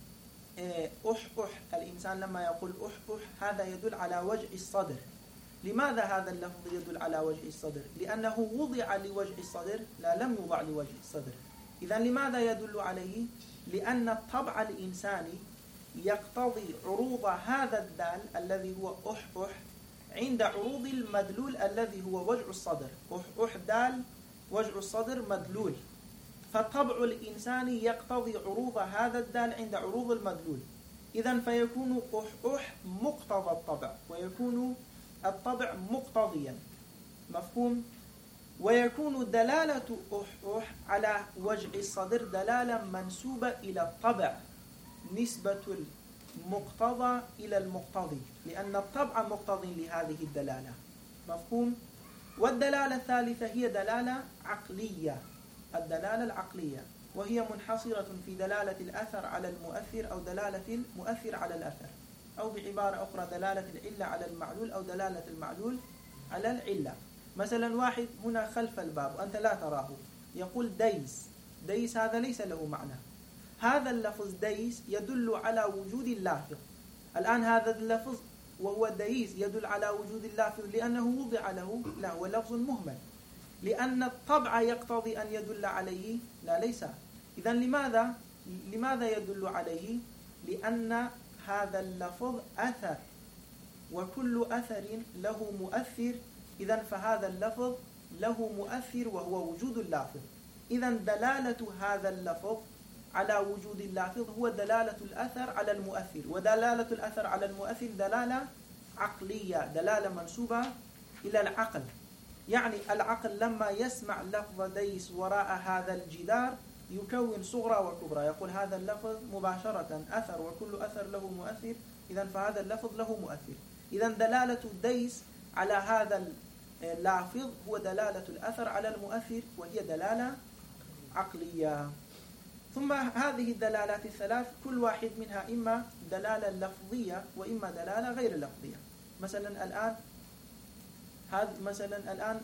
الإنسان لما يقول هذا يدل على وجع الصدر. لماذا هذا اللفظ يدل على وجع الصدر؟ لأنه وضع لوجع الصدر، لا لم يوضع لوجع الصدر. إذن لماذا يدل عليه؟ لأن الطبع الإنساني يقتضي عروض هذا الدال الذي هو عند عروض المدلول الذي هو وجع الصدر. دال وجع الصدر مدلول، فالطبع الإنساني يقتضي عروض هذا الدال عند عروض المدلول. إذن فيكون مقتضى الطبع، ويكون الطبع مقتضيا. مفهوم؟ ويكون دلالة على وجع الصدر دلالة منسوبة إلى الطبع، نسبة المقتضى إلى المقتضي، لأن الطبع مقتضي لهذه الدلالة. مفهوم؟ والدلالة الثالثة هي دلالة عقلية، الدلالة العقلية، وهي منحصرة في دلالة الأثر على المؤثر أو دلالة المؤثر على الأثر، أو بعبارة أخرى دلالة العلة على المعلول أو دلالة المعلول على العلة. مثلا واحد هنا خلف الباب وأنت لا تراه، يقول ديس هذا ليس له معنى. هذا اللفظ ديس يدل على وجود اللافظ. الآن هذا اللفظ وهو ديس يدل على وجود اللافظ لأنه وضع له، لا هو لفظ مهمل، لأن الطبع يقتضي أن يدل عليه، لا ليس. إذن لماذا يدل عليه؟ لأن هذا اللفظ أثر، وكل أثر له مؤثر. إذن فهذا اللفظ له مؤثر وهو وجود اللافظ. إذن دلالة هذا اللفظ على وجود اللافظ هو دلالة الأثر على المؤثر، ودلالة الأثر على المؤثر دلالة عقلية، دلالة منسوبة إلى العقل. يعني العقل لما يسمع لفظ ديس وراء هذا الجدار يكون صغرى وكبرى، يقول هذا اللفظ مباشرة أثر وكل أثر له مؤثر، إذن فهذا اللفظ له مؤثر. إذن دلالة الديس على هذا اللافظ هو دلالة الأثر على المؤثر، وهي دلالة عقلية. ثم هذه الدلالات الثلاث كل واحد منها إما دلالة لفظية وإما دلالة غير لفظية. مثلا الآن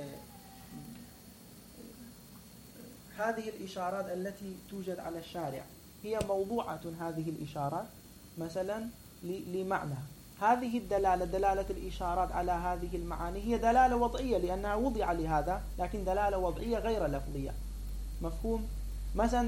هذه الإشارات التي توجد على الشارع هي موضوعة، هذه الإشارات مثلا لمعنى. هذه الدلالة، دلالة الإشارات على هذه المعاني، هي دلالة وضعية لأنها وضع لهذا، لكن دلالة وضعية غير لفظية. مفهوم؟ مثلا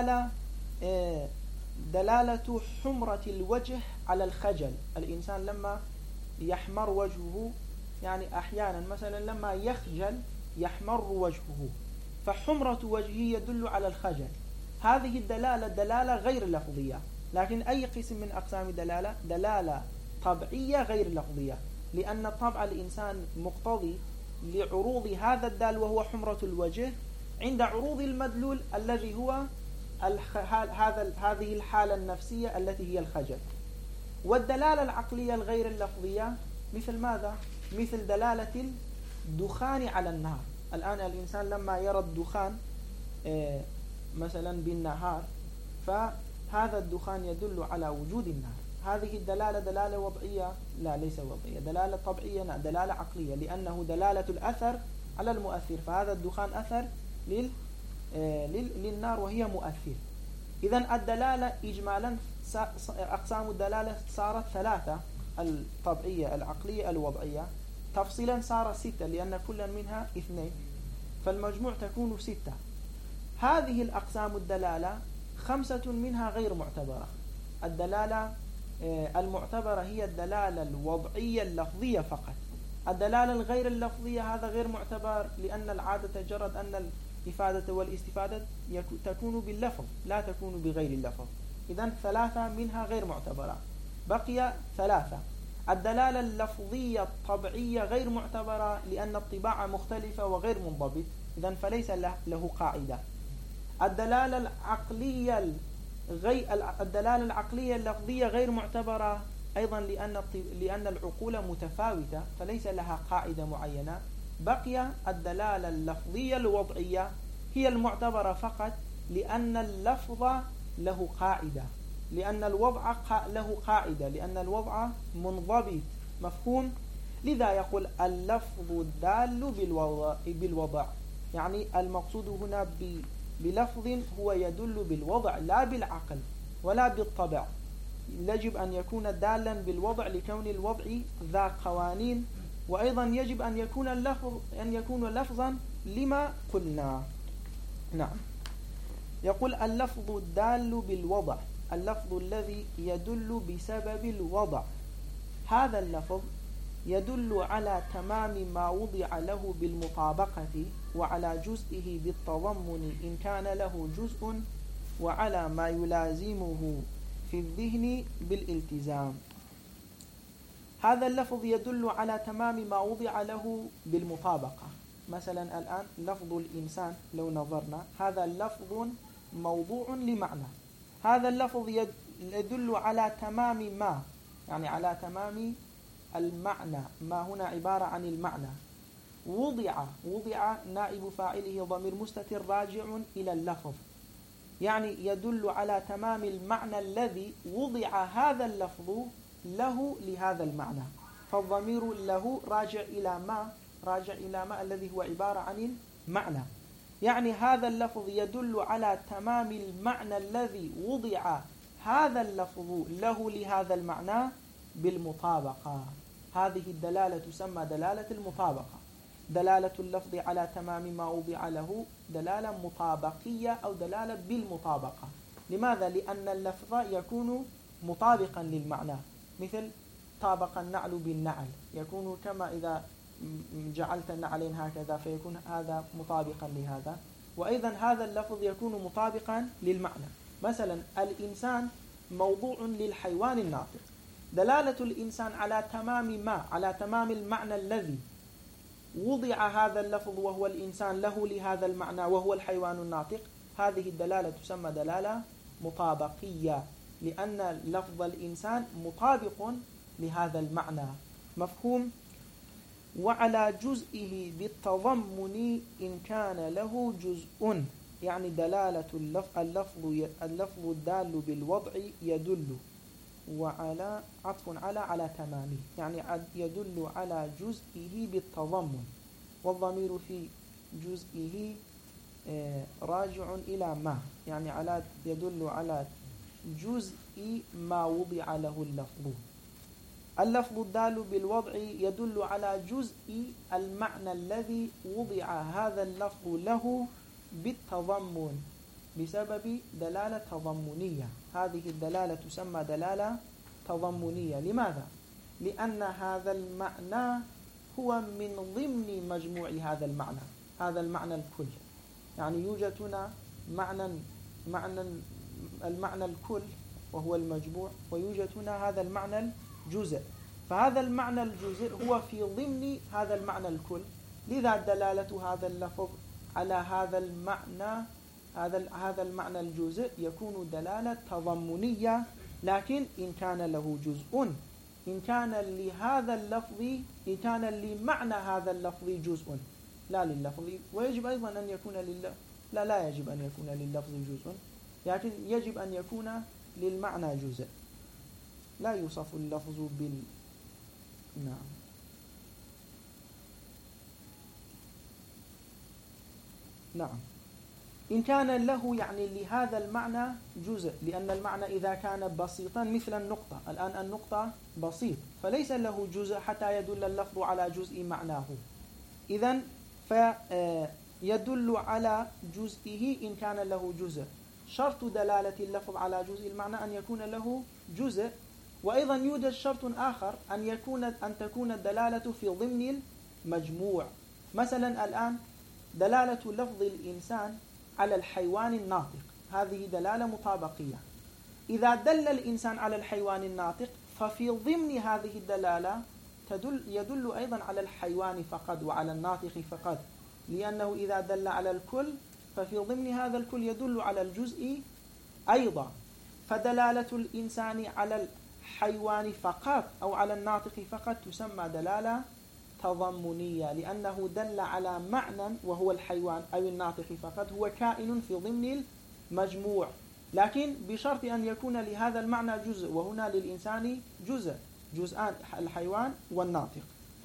دلالة حمرة الوجه على الخجل. الإنسان لما يحمر وجهه، يعني أحيانا مثلا لما يخجل يحمر وجهه، فحمرة وجهه يدل على الخجل. هذه الدلالة دلالة غير لفظية. لكن أي قسم من أقسام الدلالة؟ دلالة طبعية غير لفظية، لأن طبع الإنسان مقتضي لعروض هذا الدال وهو حمرة الوجه عند عروض المدلول الذي هو هذه الحالة النفسية التي هي الخجل. والدلالة العقلية الغير اللفظية مثل ماذا؟ مثل دلالة الدخان على النار. الآن الإنسان لما يرى الدخان مثلا بالنهار، فهذا الدخان يدل على وجود النار. هذه الدلالة دلالة وضعية؟ لا، ليس وضعية. دلالة طبيعية؟ لا، دلالة عقلية، لأنه دلالة الأثر على المؤثر، فهذا الدخان أثر للنار وهي مؤثر. إذن الدلالة إجمالا أقسام الدلالة صارت ثلاثة: الطبيعية، العقلية، الوضعية. تفصيلا صار 6 لأن كل منها 2، فالمجموع تكون 6. هذه الأقسام الدلالة 5 منها غير معتبرة. الدلالة المعتبرة هي الدلالة الوضعية اللفظية فقط. الدلالة الغير اللفظية هذا غير معتبر، لأن العادة جرت أن الإفادة والاستفادة تكون باللفظ لا تكون بغير اللفظ. إذن 3 منها غير معتبرة، بقي 3. الدلالة اللفظية الطبيعية غير معتبرة لأن الطباعة مختلفة وغير منضبط، إذن فليس له قاعدة. الدلالة العقلية اللفظية غير معتبرة أيضا لأن العقول متفاوتة، فليس لها قاعدة معينة. بقي الدلالة اللفظية الوضعية هي المعتبرة فقط لأن اللفظ له قاعدة، لأن الوضع له قاعدة، لأن الوضع منضبط. مفهوم؟ لذا يقول اللفظ الدال بالوضع، يعني المقصود هنا بلفظ هو يدل بالوضع لا بالعقل ولا بالطبع. يجب أن يكون دالا بالوضع لكون الوضع ذا قوانين، وأيضا يجب أن يكون لفظا لما قلنا. نعم. يقول اللفظ الدال بالوضع اللفظ الذي يدل بسبب الوضع. هذا اللفظ يدل على تمام ما وضع له بالمطابقة، وعلى جزئه بالتضمن إن كان له جزء، وعلى ما يلازمه في الذهن بالالتزام. هذا اللفظ يدل على تمام ما وضع له بالمطابقة. مثلا الآن لفظ الإنسان لو نظرنا، هذا لفظ موضوع لمعنى. هذا اللفظ يدل على تمام ما، يعني على تمام المعنى. ما هنا عبارة عن المعنى. وضع نائب فاعله ضمير مستتر راجع إلى اللفظ، يعني يدل على تمام المعنى الذي وضع هذا اللفظ له لهذا المعنى. فالضمير له راجع إلى ما الذي هو عبارة عن المعنى. يعني هذا اللفظ يدل على تمام المعنى الذي وضع هذا اللفظ له لهذا المعنى بالمطابقة. هذه الدلالة تسمى دلالة المطابقة. دلالة اللفظ على تمام ما وضع له دلالة مطابقية أو دلالة بالمطابقة. لماذا؟ لأن اللفظ يكون مطابقا للمعنى، مثل طابق النعل بالنعل، يكون كما إذا جعلت النعلين هكذا فيكون هذا مطابقا لهذا. وأيضا هذا اللفظ يكون مطابقا للمعنى. مثلا الإنسان موضوع للحيوان الناطق. دلالة الإنسان على تمام المعنى الذي وضع هذا اللفظ وهو الإنسان له لهذا المعنى وهو الحيوان الناطق، هذه الدلالة تسمى دلالة مطابقية، لأن لفظ الإنسان مطابق لهذا المعنى. مفهوم؟ وعلى جزئه بالتضمن إن كان له جزء، يعني دلالة اللفظ الدال بالوضع يدل، وعلى عطف على تمامه، يعني يدل على جزئه بالتضمن، والضمير في جزئه راجع إلى ما، يعني يدل على جزء ما وضع له اللفظ. اللفظ الدال بالوضع يدل على جزء المعنى الذي وضع هذا اللفظ له بالتضمن بسبب دلالة تضمنية. هذه الدلالة تسمى دلالة تضمنية. لماذا؟ لأن هذا المعنى هو من ضمن مجموع هذا المعنى الكل. يعني يوجد هنا المعنى الكل وهو المجموع، ويوجد هنا هذا المعنى الجزء، فهذا المعنى الجزء هو في ضمن هذا المعنى الكل، لذا دلالة هذا اللفظ على هذا المعنى الجزء يكون دلالة تضمنية. لكن إن كان له جزء، إن كان لمعنى هذا اللفظ جزء لا لللفظ، ويجب أيضا أن يكون لا يجب أن يكون لللفظ جزء، لكن يجب أن يكون للمعنى جزء. لا يوصف اللفظ نعم. إن كان له يعني لهذا المعنى جزء، لأن المعنى إذا كان بسيطا مثل النقطة، الآن النقطة بسيط فليس له جزء حتى يدل اللفظ على جزء معناه، إذن فيدل على جزئه إن كان له جزء. شرط دلالة اللفظ على جزء المعنى أن يكون له جزء، وأيضا يوجد شرط آخر أن تكون الدلالة في ضمن المجموع. مثلا الآن دلالة لفظ الإنسان على الحيوان الناطق، هذه دلالة مطابقية. إذا دل الإنسان على الحيوان الناطق ففي ضمن هذه الدلالة يدل أيضا على الحيوان فقط وعلى الناطق فقط، لأنه إذا دل على الكل ففي ضمن هذا الكل يدل على الجزء أيضا. فدلالة الإنسان على الحيوان فقط أو على الناطق فقط تسمى دلالة تضمنية، لأنه دل على معنى وهو الحيوان أو الناطق فقط، هو كائن في ضمن المجموع، لكن بشرط أن يكون لهذا المعنى جزء، وهنا للإنسان جزءان، الحيوان والناطق.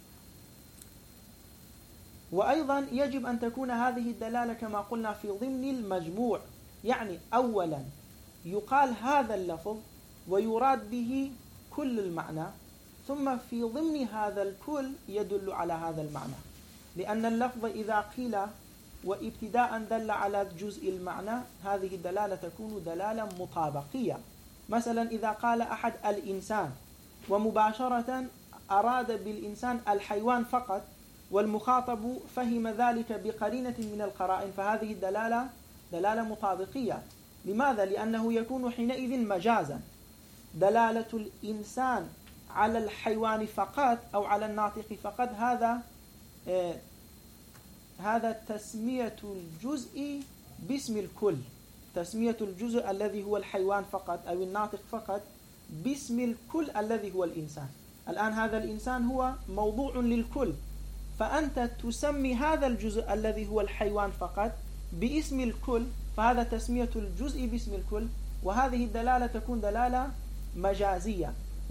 وأيضا يجب أن تكون هذه الدلالة كما قلنا في ضمن المجموع، يعني أولا يقال هذا اللفظ ويراد به كل المعنى، ثم في ضمن هذا الكل يدل على هذا المعنى، لأن اللفظ إذا قيل وابتداء دل على جزء المعنى هذه الدلالة تكون دلالة مطابقية. مثلا إذا قال أحد الإنسان ومباشرة أراد بالإنسان الحيوان فقط، والمخاطب فهم ذلك بقرينة من القرائن، فهذه الدلالة دلالة مطابقية. لماذا؟ لأنه يكون حينئذ مجازا. دلالة الإنسان على الحيوان فقط أو على الناطق فقط هذا تسمية الجزء باسم الكل، تسمية الجزء الذي هو الحيوان فقط أو الناطق فقط باسم الكل الذي هو الإنسان. الآن هذا الإنسان هو موضوع للكل، فأنت تسمي هذا الجزء الذي هو الحيوان فقط باسم الكل، فهذا تسمية الجزء باسم الكل، وهذه الدلالة تكون دلالة مجازية.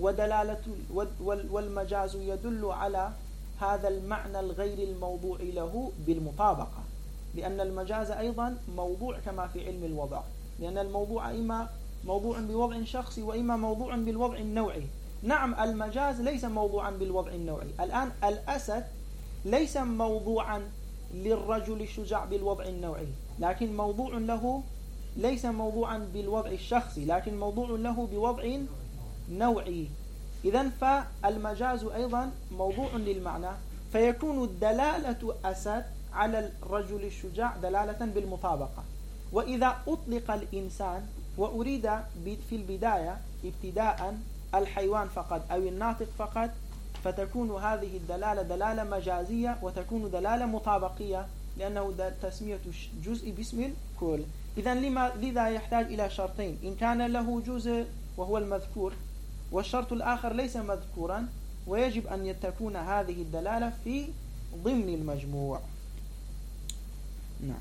والمجاز يدل على هذا المعنى الغير الموضوع له بالمطابقة، لأن المجاز أيضا موضوع كما في علم الوضع، لأن الموضوع إما موضوع بوضع شخصي وإما موضوع بالوضع النوعي. نعم المجاز ليس موضوعا بالوضع النوعي. الآن الأسد ليس موضوعا للرجل الشجاع بالوضع النوعي، لكن موضوع له ليس موضوعا بالوضع الشخصي، لكن موضوع له بوضع نوعي. إذن فالمجاز أيضا موضوع للمعنى، فيكون دلالة أسد على الرجل الشجاع دلالة بالمطابقة. وإذا أطلق الإنسان وأريد في البداية ابتداء الحيوان فقط أو الناطق فقط، فتكون هذه الدلالة دلالة مجازية وتكون دلالة مطابقية، لأنه تسمية جزء باسم الكل. إذن لذا يحتاج إلى شرطين: إن كان له جزء وهو المذكور، والشرط الآخر ليس مذكورا، ويجب أن تكون هذه الدلالة في ضمن المجموع. نعم.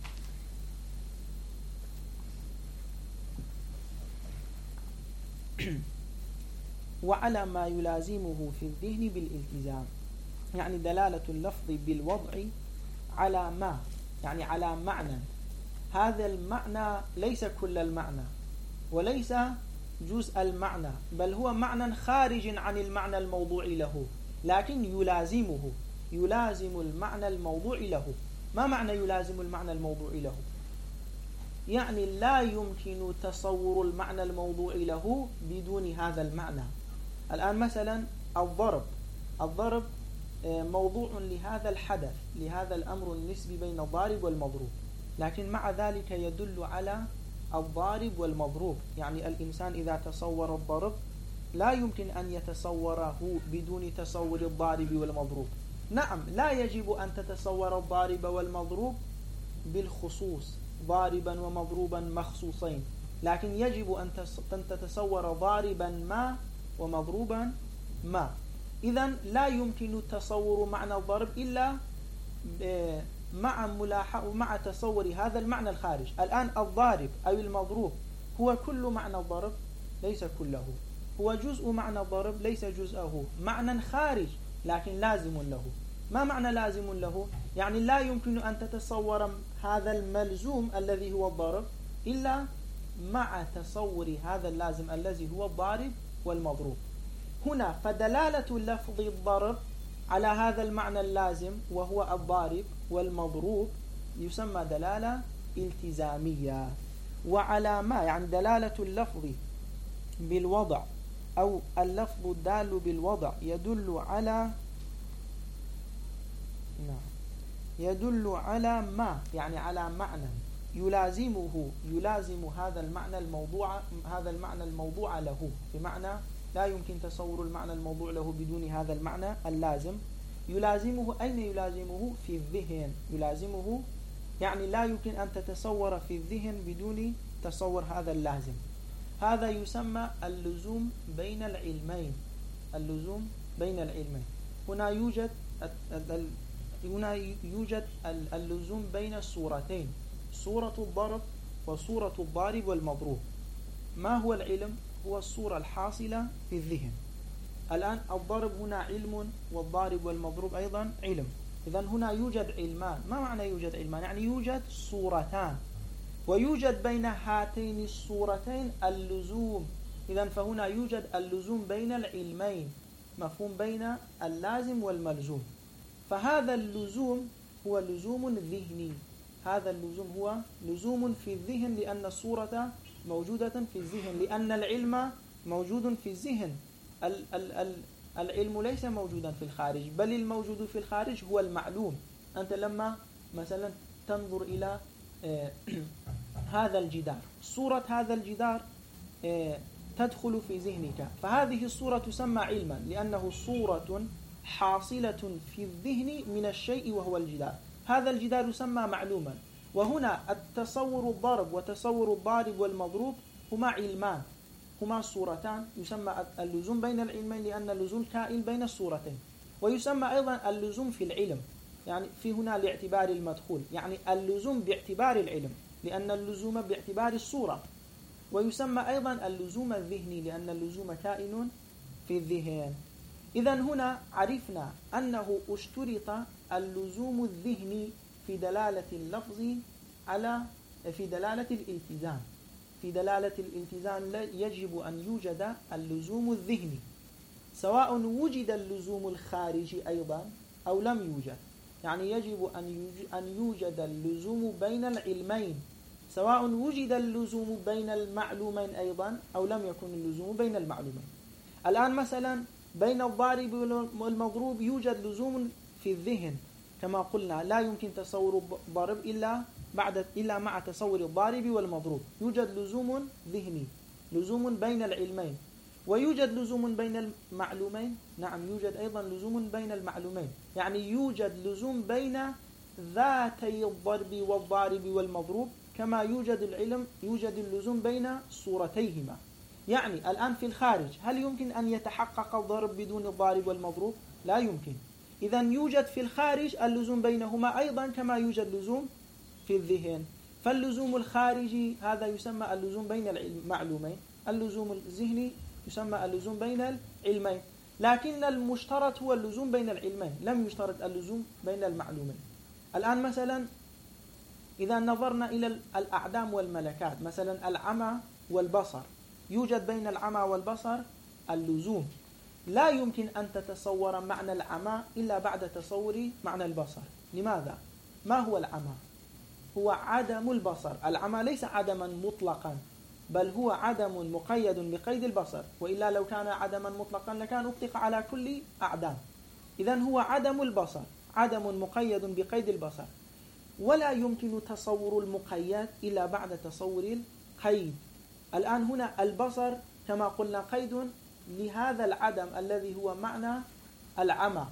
وعلى ما يلازمه في الذهن بالالتزام، يعني دلالة اللفظ بالوضع على ما، يعني على معنى. هذا المعنى ليس كل المعنى وليس جزء المعنى، بل هو معنى خارج عن المعنى الموضوع له، لكن يلازم المعنى الموضوع له. ما معنى يلازم المعنى الموضوع له؟ يعني لا يمكن تصور المعنى الموضوع له بدون هذا المعنى. الآن مثلا الضرب موضوع لهذا الحدث، لهذا الأمر النسبي بين الضارب والمضروب، لكن مع ذلك يدل على الضارب والمضروب. يعني الإنسان إذا تصور الضرب لا يمكن أن يتصوره بدون تصور الضارب والمضروب. نعم، لا يجب أن تتصور الضارب والمضروب بالخصوص، ضاربا ومضروبا مخصوصين، لكن يجب أن تتصور ضاربا ما ومضروبا ما. إذن لا يمكن تصور معنى الضرب إلا مع تصور هذا المعنى الخارج. الآن الضارب أو المضروب هو كل معنى الضرب؟ ليس كله. هو جزء معنى الضرب؟ ليس جزءه. معنى خارج لكن لازم له. ما معنى لازم له؟ يعني لا يمكن أن تتصور هذا الملزوم الذي هو الضرب إلا مع تصور هذا اللازم الذي هو الضارب والمضروب. هنا فدلالة لفظ الضرب على هذا المعنى اللازم وهو الضارب والمضروب يسمى دلالة التزامية. وعلى ما، يعني دلالة اللفظ بالوضع أو اللفظ الدال بالوضع يدل على ما، يعني على معنى يلازم هذا المعنى الموضوع له، بمعنى لا يمكن تصور المعنى الموضوع له بدون هذا المعنى اللازم. يلازمه أين؟ يلازمه في الذهن. يلازمه يعني لا يمكن أن تتصور في الذهن بدون تصور هذا اللازم. هذا يسمى اللزوم بين العلمين. اللزوم بين العلمين. هنا يوجد اللزوم بين الصورتين، صورة الضرب وصورة الضارب والمضروب. ما هو العلم؟ هو الصورة الحاصلة في الذهن. الآن الضرب هنا علم والضارب والمضروب أيضا علم. إذن هنا يوجد علمان. ما معنى يوجد علمان؟ يعني يوجد صورتان ويوجد بين هاتين الصورتين اللزوم. إذن فهنا يوجد اللزوم بين العلمين، مفهوم بين اللازم والملزوم. فهذا اللزوم هو لزوم ذهني. هذا اللزوم هو لزوم في الذهن لأن الصورة موجودة في الذهن، لأن العلم موجود في الذهن. العلم ليس موجودا في الخارج، بل الموجود في الخارج هو المعلوم. أنت لما مثلا تنظر إلى هذا الجدار، صورة هذا الجدار تدخل في ذهنك، فهذه الصورة تسمى علما لأنه صورة حاصلة في الذهن من الشيء وهو الجدار. هذا الجدار يسمى معلوما. وهنا التصور الضرب وتصور الضارب والمضروب هما علمان، هما صورتان. يسمى اللزوم بين العلمين لأن اللزوم كائن بين الصورتين. ويسمى أيضا اللزوم في العلم، يعني في هنا لاعتبار المدخول، يعني اللزوم باعتبار العلم لأن اللزوم باعتبار الصورة. ويسمى أيضا اللزوم الذهني لأن اللزوم كائن في الذهن. إذن هنا عرفنا أنه اشترط اللزوم الذهني في دلالة اللفظ في دلالة الالتزام. في دلالة الالتزام يجب أن يوجد اللزوم الذهني، سواء وجد اللزوم الخارجي أيضا أو لم يوجد. يعني يجب أن يوجد اللزوم بين العلمين، سواء وجد اللزوم بين المعلومين أيضا أو لم يكن اللزوم بين المعلومين. الآن مثلا بين الضارب والمضروب يوجد لزوم في الذهن كما قلنا، لا يمكن تصور الضرب إلا مع تصور الضارب والمضروب. يوجد لزوم ذهني، لزوم بين العلمين. ويوجد لزوم بين المعلومين. نعم، يوجد أيضا لزوم بين المعلومين، يعني يوجد لزوم بين ذاتي الضرب والضارب والمضروب كما يوجد اللزوم بين صورتيهما. يعني الآن في الخارج هل يمكن أن يتحقق الضرب بدون الضارب والمضروب؟ لا يمكن. إذن يوجد في الخارج اللزوم بينهما أيضا كما يوجد لزوم في الذهن. فاللزوم الخارجي هذا يسمى اللزوم بين المعلومين، اللزوم الذهني يسمى اللزوم بين العلمين، لكن المشترط هو اللزوم بين العلمين، لم يشترط اللزوم بين المعلومين. الآن مثلا إذا نظرنا إلى الأعدام والملكات، مثلا العمى والبصر، يوجد بين العمى والبصر اللزوم. لا يمكن أن تتصور معنى العمى إلا بعد تصور معنى البصر. لماذا؟ ما هو العمى؟ هو عدم البصر. العمى ليس عدما مطلقا، بل هو عدم مقيد بقيد البصر، وإلا لو كان عدما مطلقا لكان أطلق على كل أعدام. إذن هو عدم البصر، عدم مقيد بقيد البصر، ولا يمكن تصور المقيد إلا بعد تصور القيد. الآن هنا البصر كما قلنا قيد لهذا العدم الذي هو معنى العمى،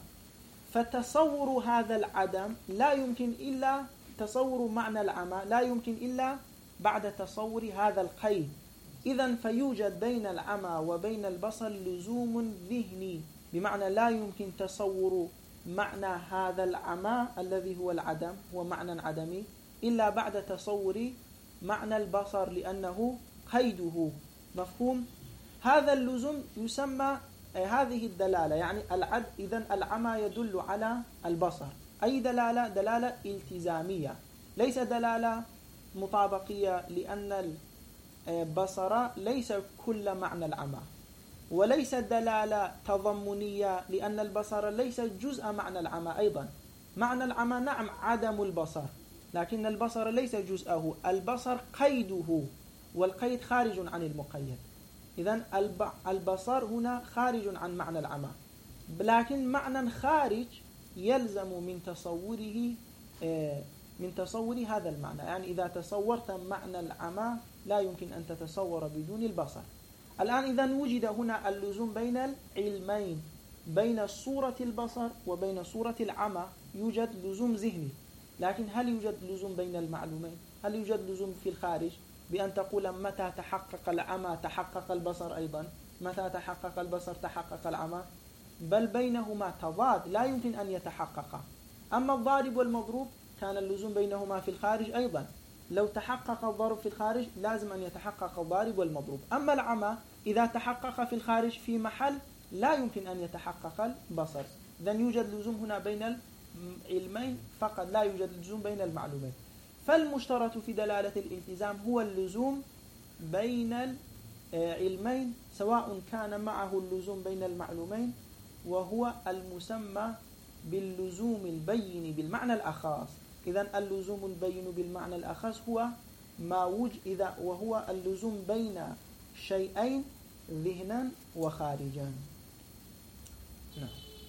فتصور هذا العدم لا يمكن إلا تصور معنى العمى، لا يمكن إلا بعد تصور هذا القيد. إذن فيوجد بين العمى وبين البصر لزوم ذهني، بمعنى لا يمكن تصور معنى هذا العمى الذي هو العدم، هو معنى عدمي، إلا بعد تصور معنى البصر لأنه قيده. مفهوم؟ هذا اللزوم يسمى هذه الدلالة، يعني إذن العمى يدل على البصر. أي دلالة؟ دلالة التزامية، ليس دلالة مطابقية، لأن البصر ليس كل معنى العمى، وليس دلالة تضمنية، لأن البصر ليس جزء معنى العمى أيضا. معنى العمى نعم عدم البصر، لكن البصر ليس جزءه، البصر قيده، والقيد خارج عن المقيد. إذن البصر هنا خارج عن معنى العمى، لكن معنى خارج يلزم من تصور هذا المعنى. يعني إذا تصورت معنى العمى لا يمكن أن تتصور بدون البصر. الآن إذن وجد هنا اللزوم بين العلمين، بين صورة البصر وبين صورة العمى يوجد لزوم ذهني، لكن هل يوجد لزوم بين المعلومين؟ هل يوجد لزوم في الخارج بأن تقول متى تحقق العمى تحقق البصر أيضا، متى تحقق البصر تحقق العمى؟ بل بينهما تضاد لا يمكن أن يتحققا. أما الضارب والمضروب كان اللزوم بينهما في الخارج أيضا، لو تحقق الضرب في الخارج لازم أن يتحقق الضارب والمضروب. أما العمى إذا تحقق في الخارج في محل لا يمكن أن يتحقق البصر. إذن يوجد لزوم هنا بين العلمين فقط، لا يوجد لزوم بين المعلومين. فالمشترط في دلالة الالتزام هو اللزوم بين العلمين، سواء كان معه اللزوم بين المعلومين، وهو المسمى باللزوم البين بالمعنى الأخص. إذن اللزوم البين بالمعنى الأخص هو وهو اللزوم بين شيئين ذهنا وخارجا. نعم.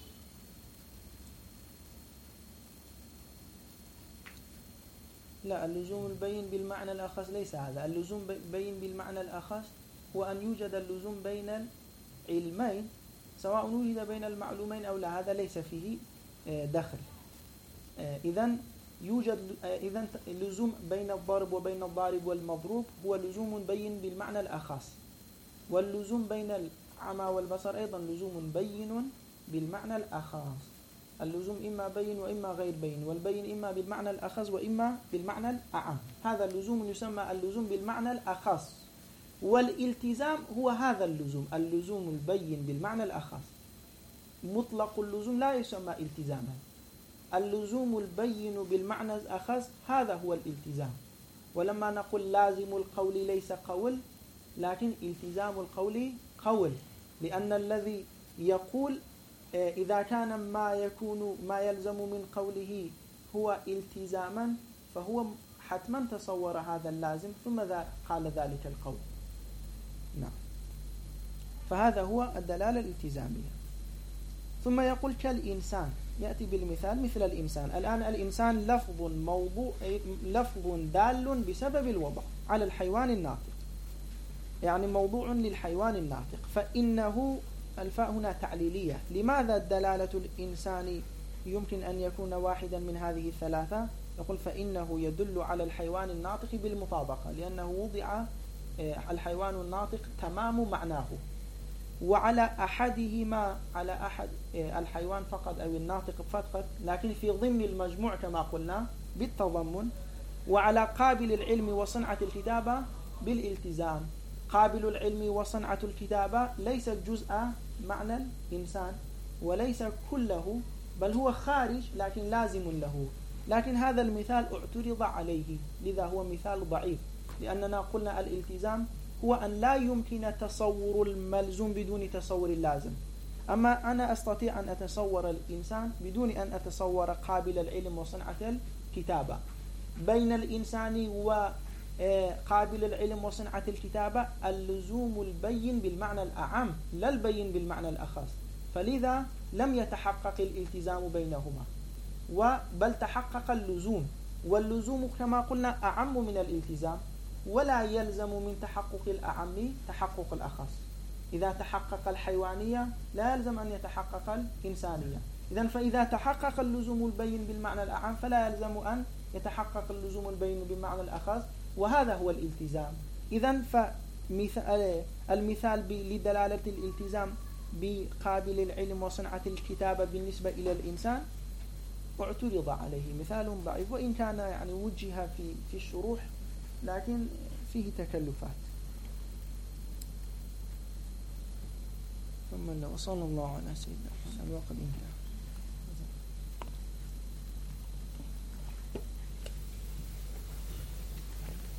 لا، اللزوم البين بالمعنى الأخص ليس هذا. اللزوم بين بالمعنى الأخص هو أن يوجد اللزوم بين العلمين، سواء وجد بين المعلومين أو لا، هذا ليس فيه دخل. إذن اللزوم بين الضرب وبين الضارب والمضروب هو لزوم بين بالمعنى الأخص، واللزوم بين العمى والبصر أيضا لزوم بين بالمعنى الأخص. اللزوم إما بين وإما غير بين، والبين إما بالمعنى الأخص وإما بالمعنى الأعم. هذا اللزوم يسمى اللزوم بالمعنى الأخص، والالتزام هو هذا اللزوم البين بالمعنى الأخص. مطلق اللزوم لا يسمى التزاما، اللزوم البين بالمعنى الأخص هذا هو الالتزام. ولما نقول لازم القول ليس قول، لكن التزام القول قول، لأن الذي يقول إذا كان ما يلزم من قوله هو التزاما فهو حتما تصور هذا اللازم ثم قال ذلك القول. نعم. فهذا هو الدلالة الالتزامية. ثم يقول كالإنسان، يأتي بالمثال مثل الإنسان. الآن الإنسان لفظ دال بسبب الوضع على الحيوان الناطق، يعني موضوع للحيوان الناطق، فإنه الفاء هنا تعليلية. لماذا دلالة الإنسان يمكن أن يكون واحدا من هذه الثلاثة؟ يقول فإنه يدل على الحيوان الناطق بالمطابقة، لأنه وضع الحيوان الناطق تمام معناه، وعلى أحدهما، على أحد الحيوان فقط أو الناطق فقط، لكن في ضمن المجموع كما قلنا بالتضمن، وعلى قابل العلم وصنعة الكتابة بالالتزام. قابل العلم وصنعة الكتابة ليس جزء معنى الإنسان وليس كله، بل هو خارج لكن لازم له. لكن هذا المثال اعترض عليه، لذا هو مثال ضعيف، لأننا قلنا الالتزام هو أن لا يمكن تصور الملزوم بدون تصور اللازم. أما أنا أستطيع أن أتصور الإنسان بدون أن أتصور قابل العلم وصنعة الكتابة. بين الإنسان وقابل العلم وصنعة الكتابة اللزوم البين بالمعنى الأعم لا البين بالمعنى الأخص، فلذا لم يتحقق الالتزام بينهما، بل تحقق اللزوم، واللزوم كما قلنا أعم من الالتزام، ولا يلزم من تحقق الأعم تحقق الأخص. إذا تحقق الحيوانية لا يلزم أن يتحقق الإنسانية. فإذا تحقق اللزوم البين بالمعنى الأعم فلا يلزم أن يتحقق اللزوم البين بالمعنى الأخص، وهذا هو الالتزام. فالمثال لدلالة الالتزام بقابل العلم وصنعة الكتابة بالنسبة إلى الإنسان اعترض عليه، مثال ضعيف، وإن كان يعني وجه في الشروح لكن فيه تكلفات. ثم وصلى الله على سيدنا محمد وقد انتهى.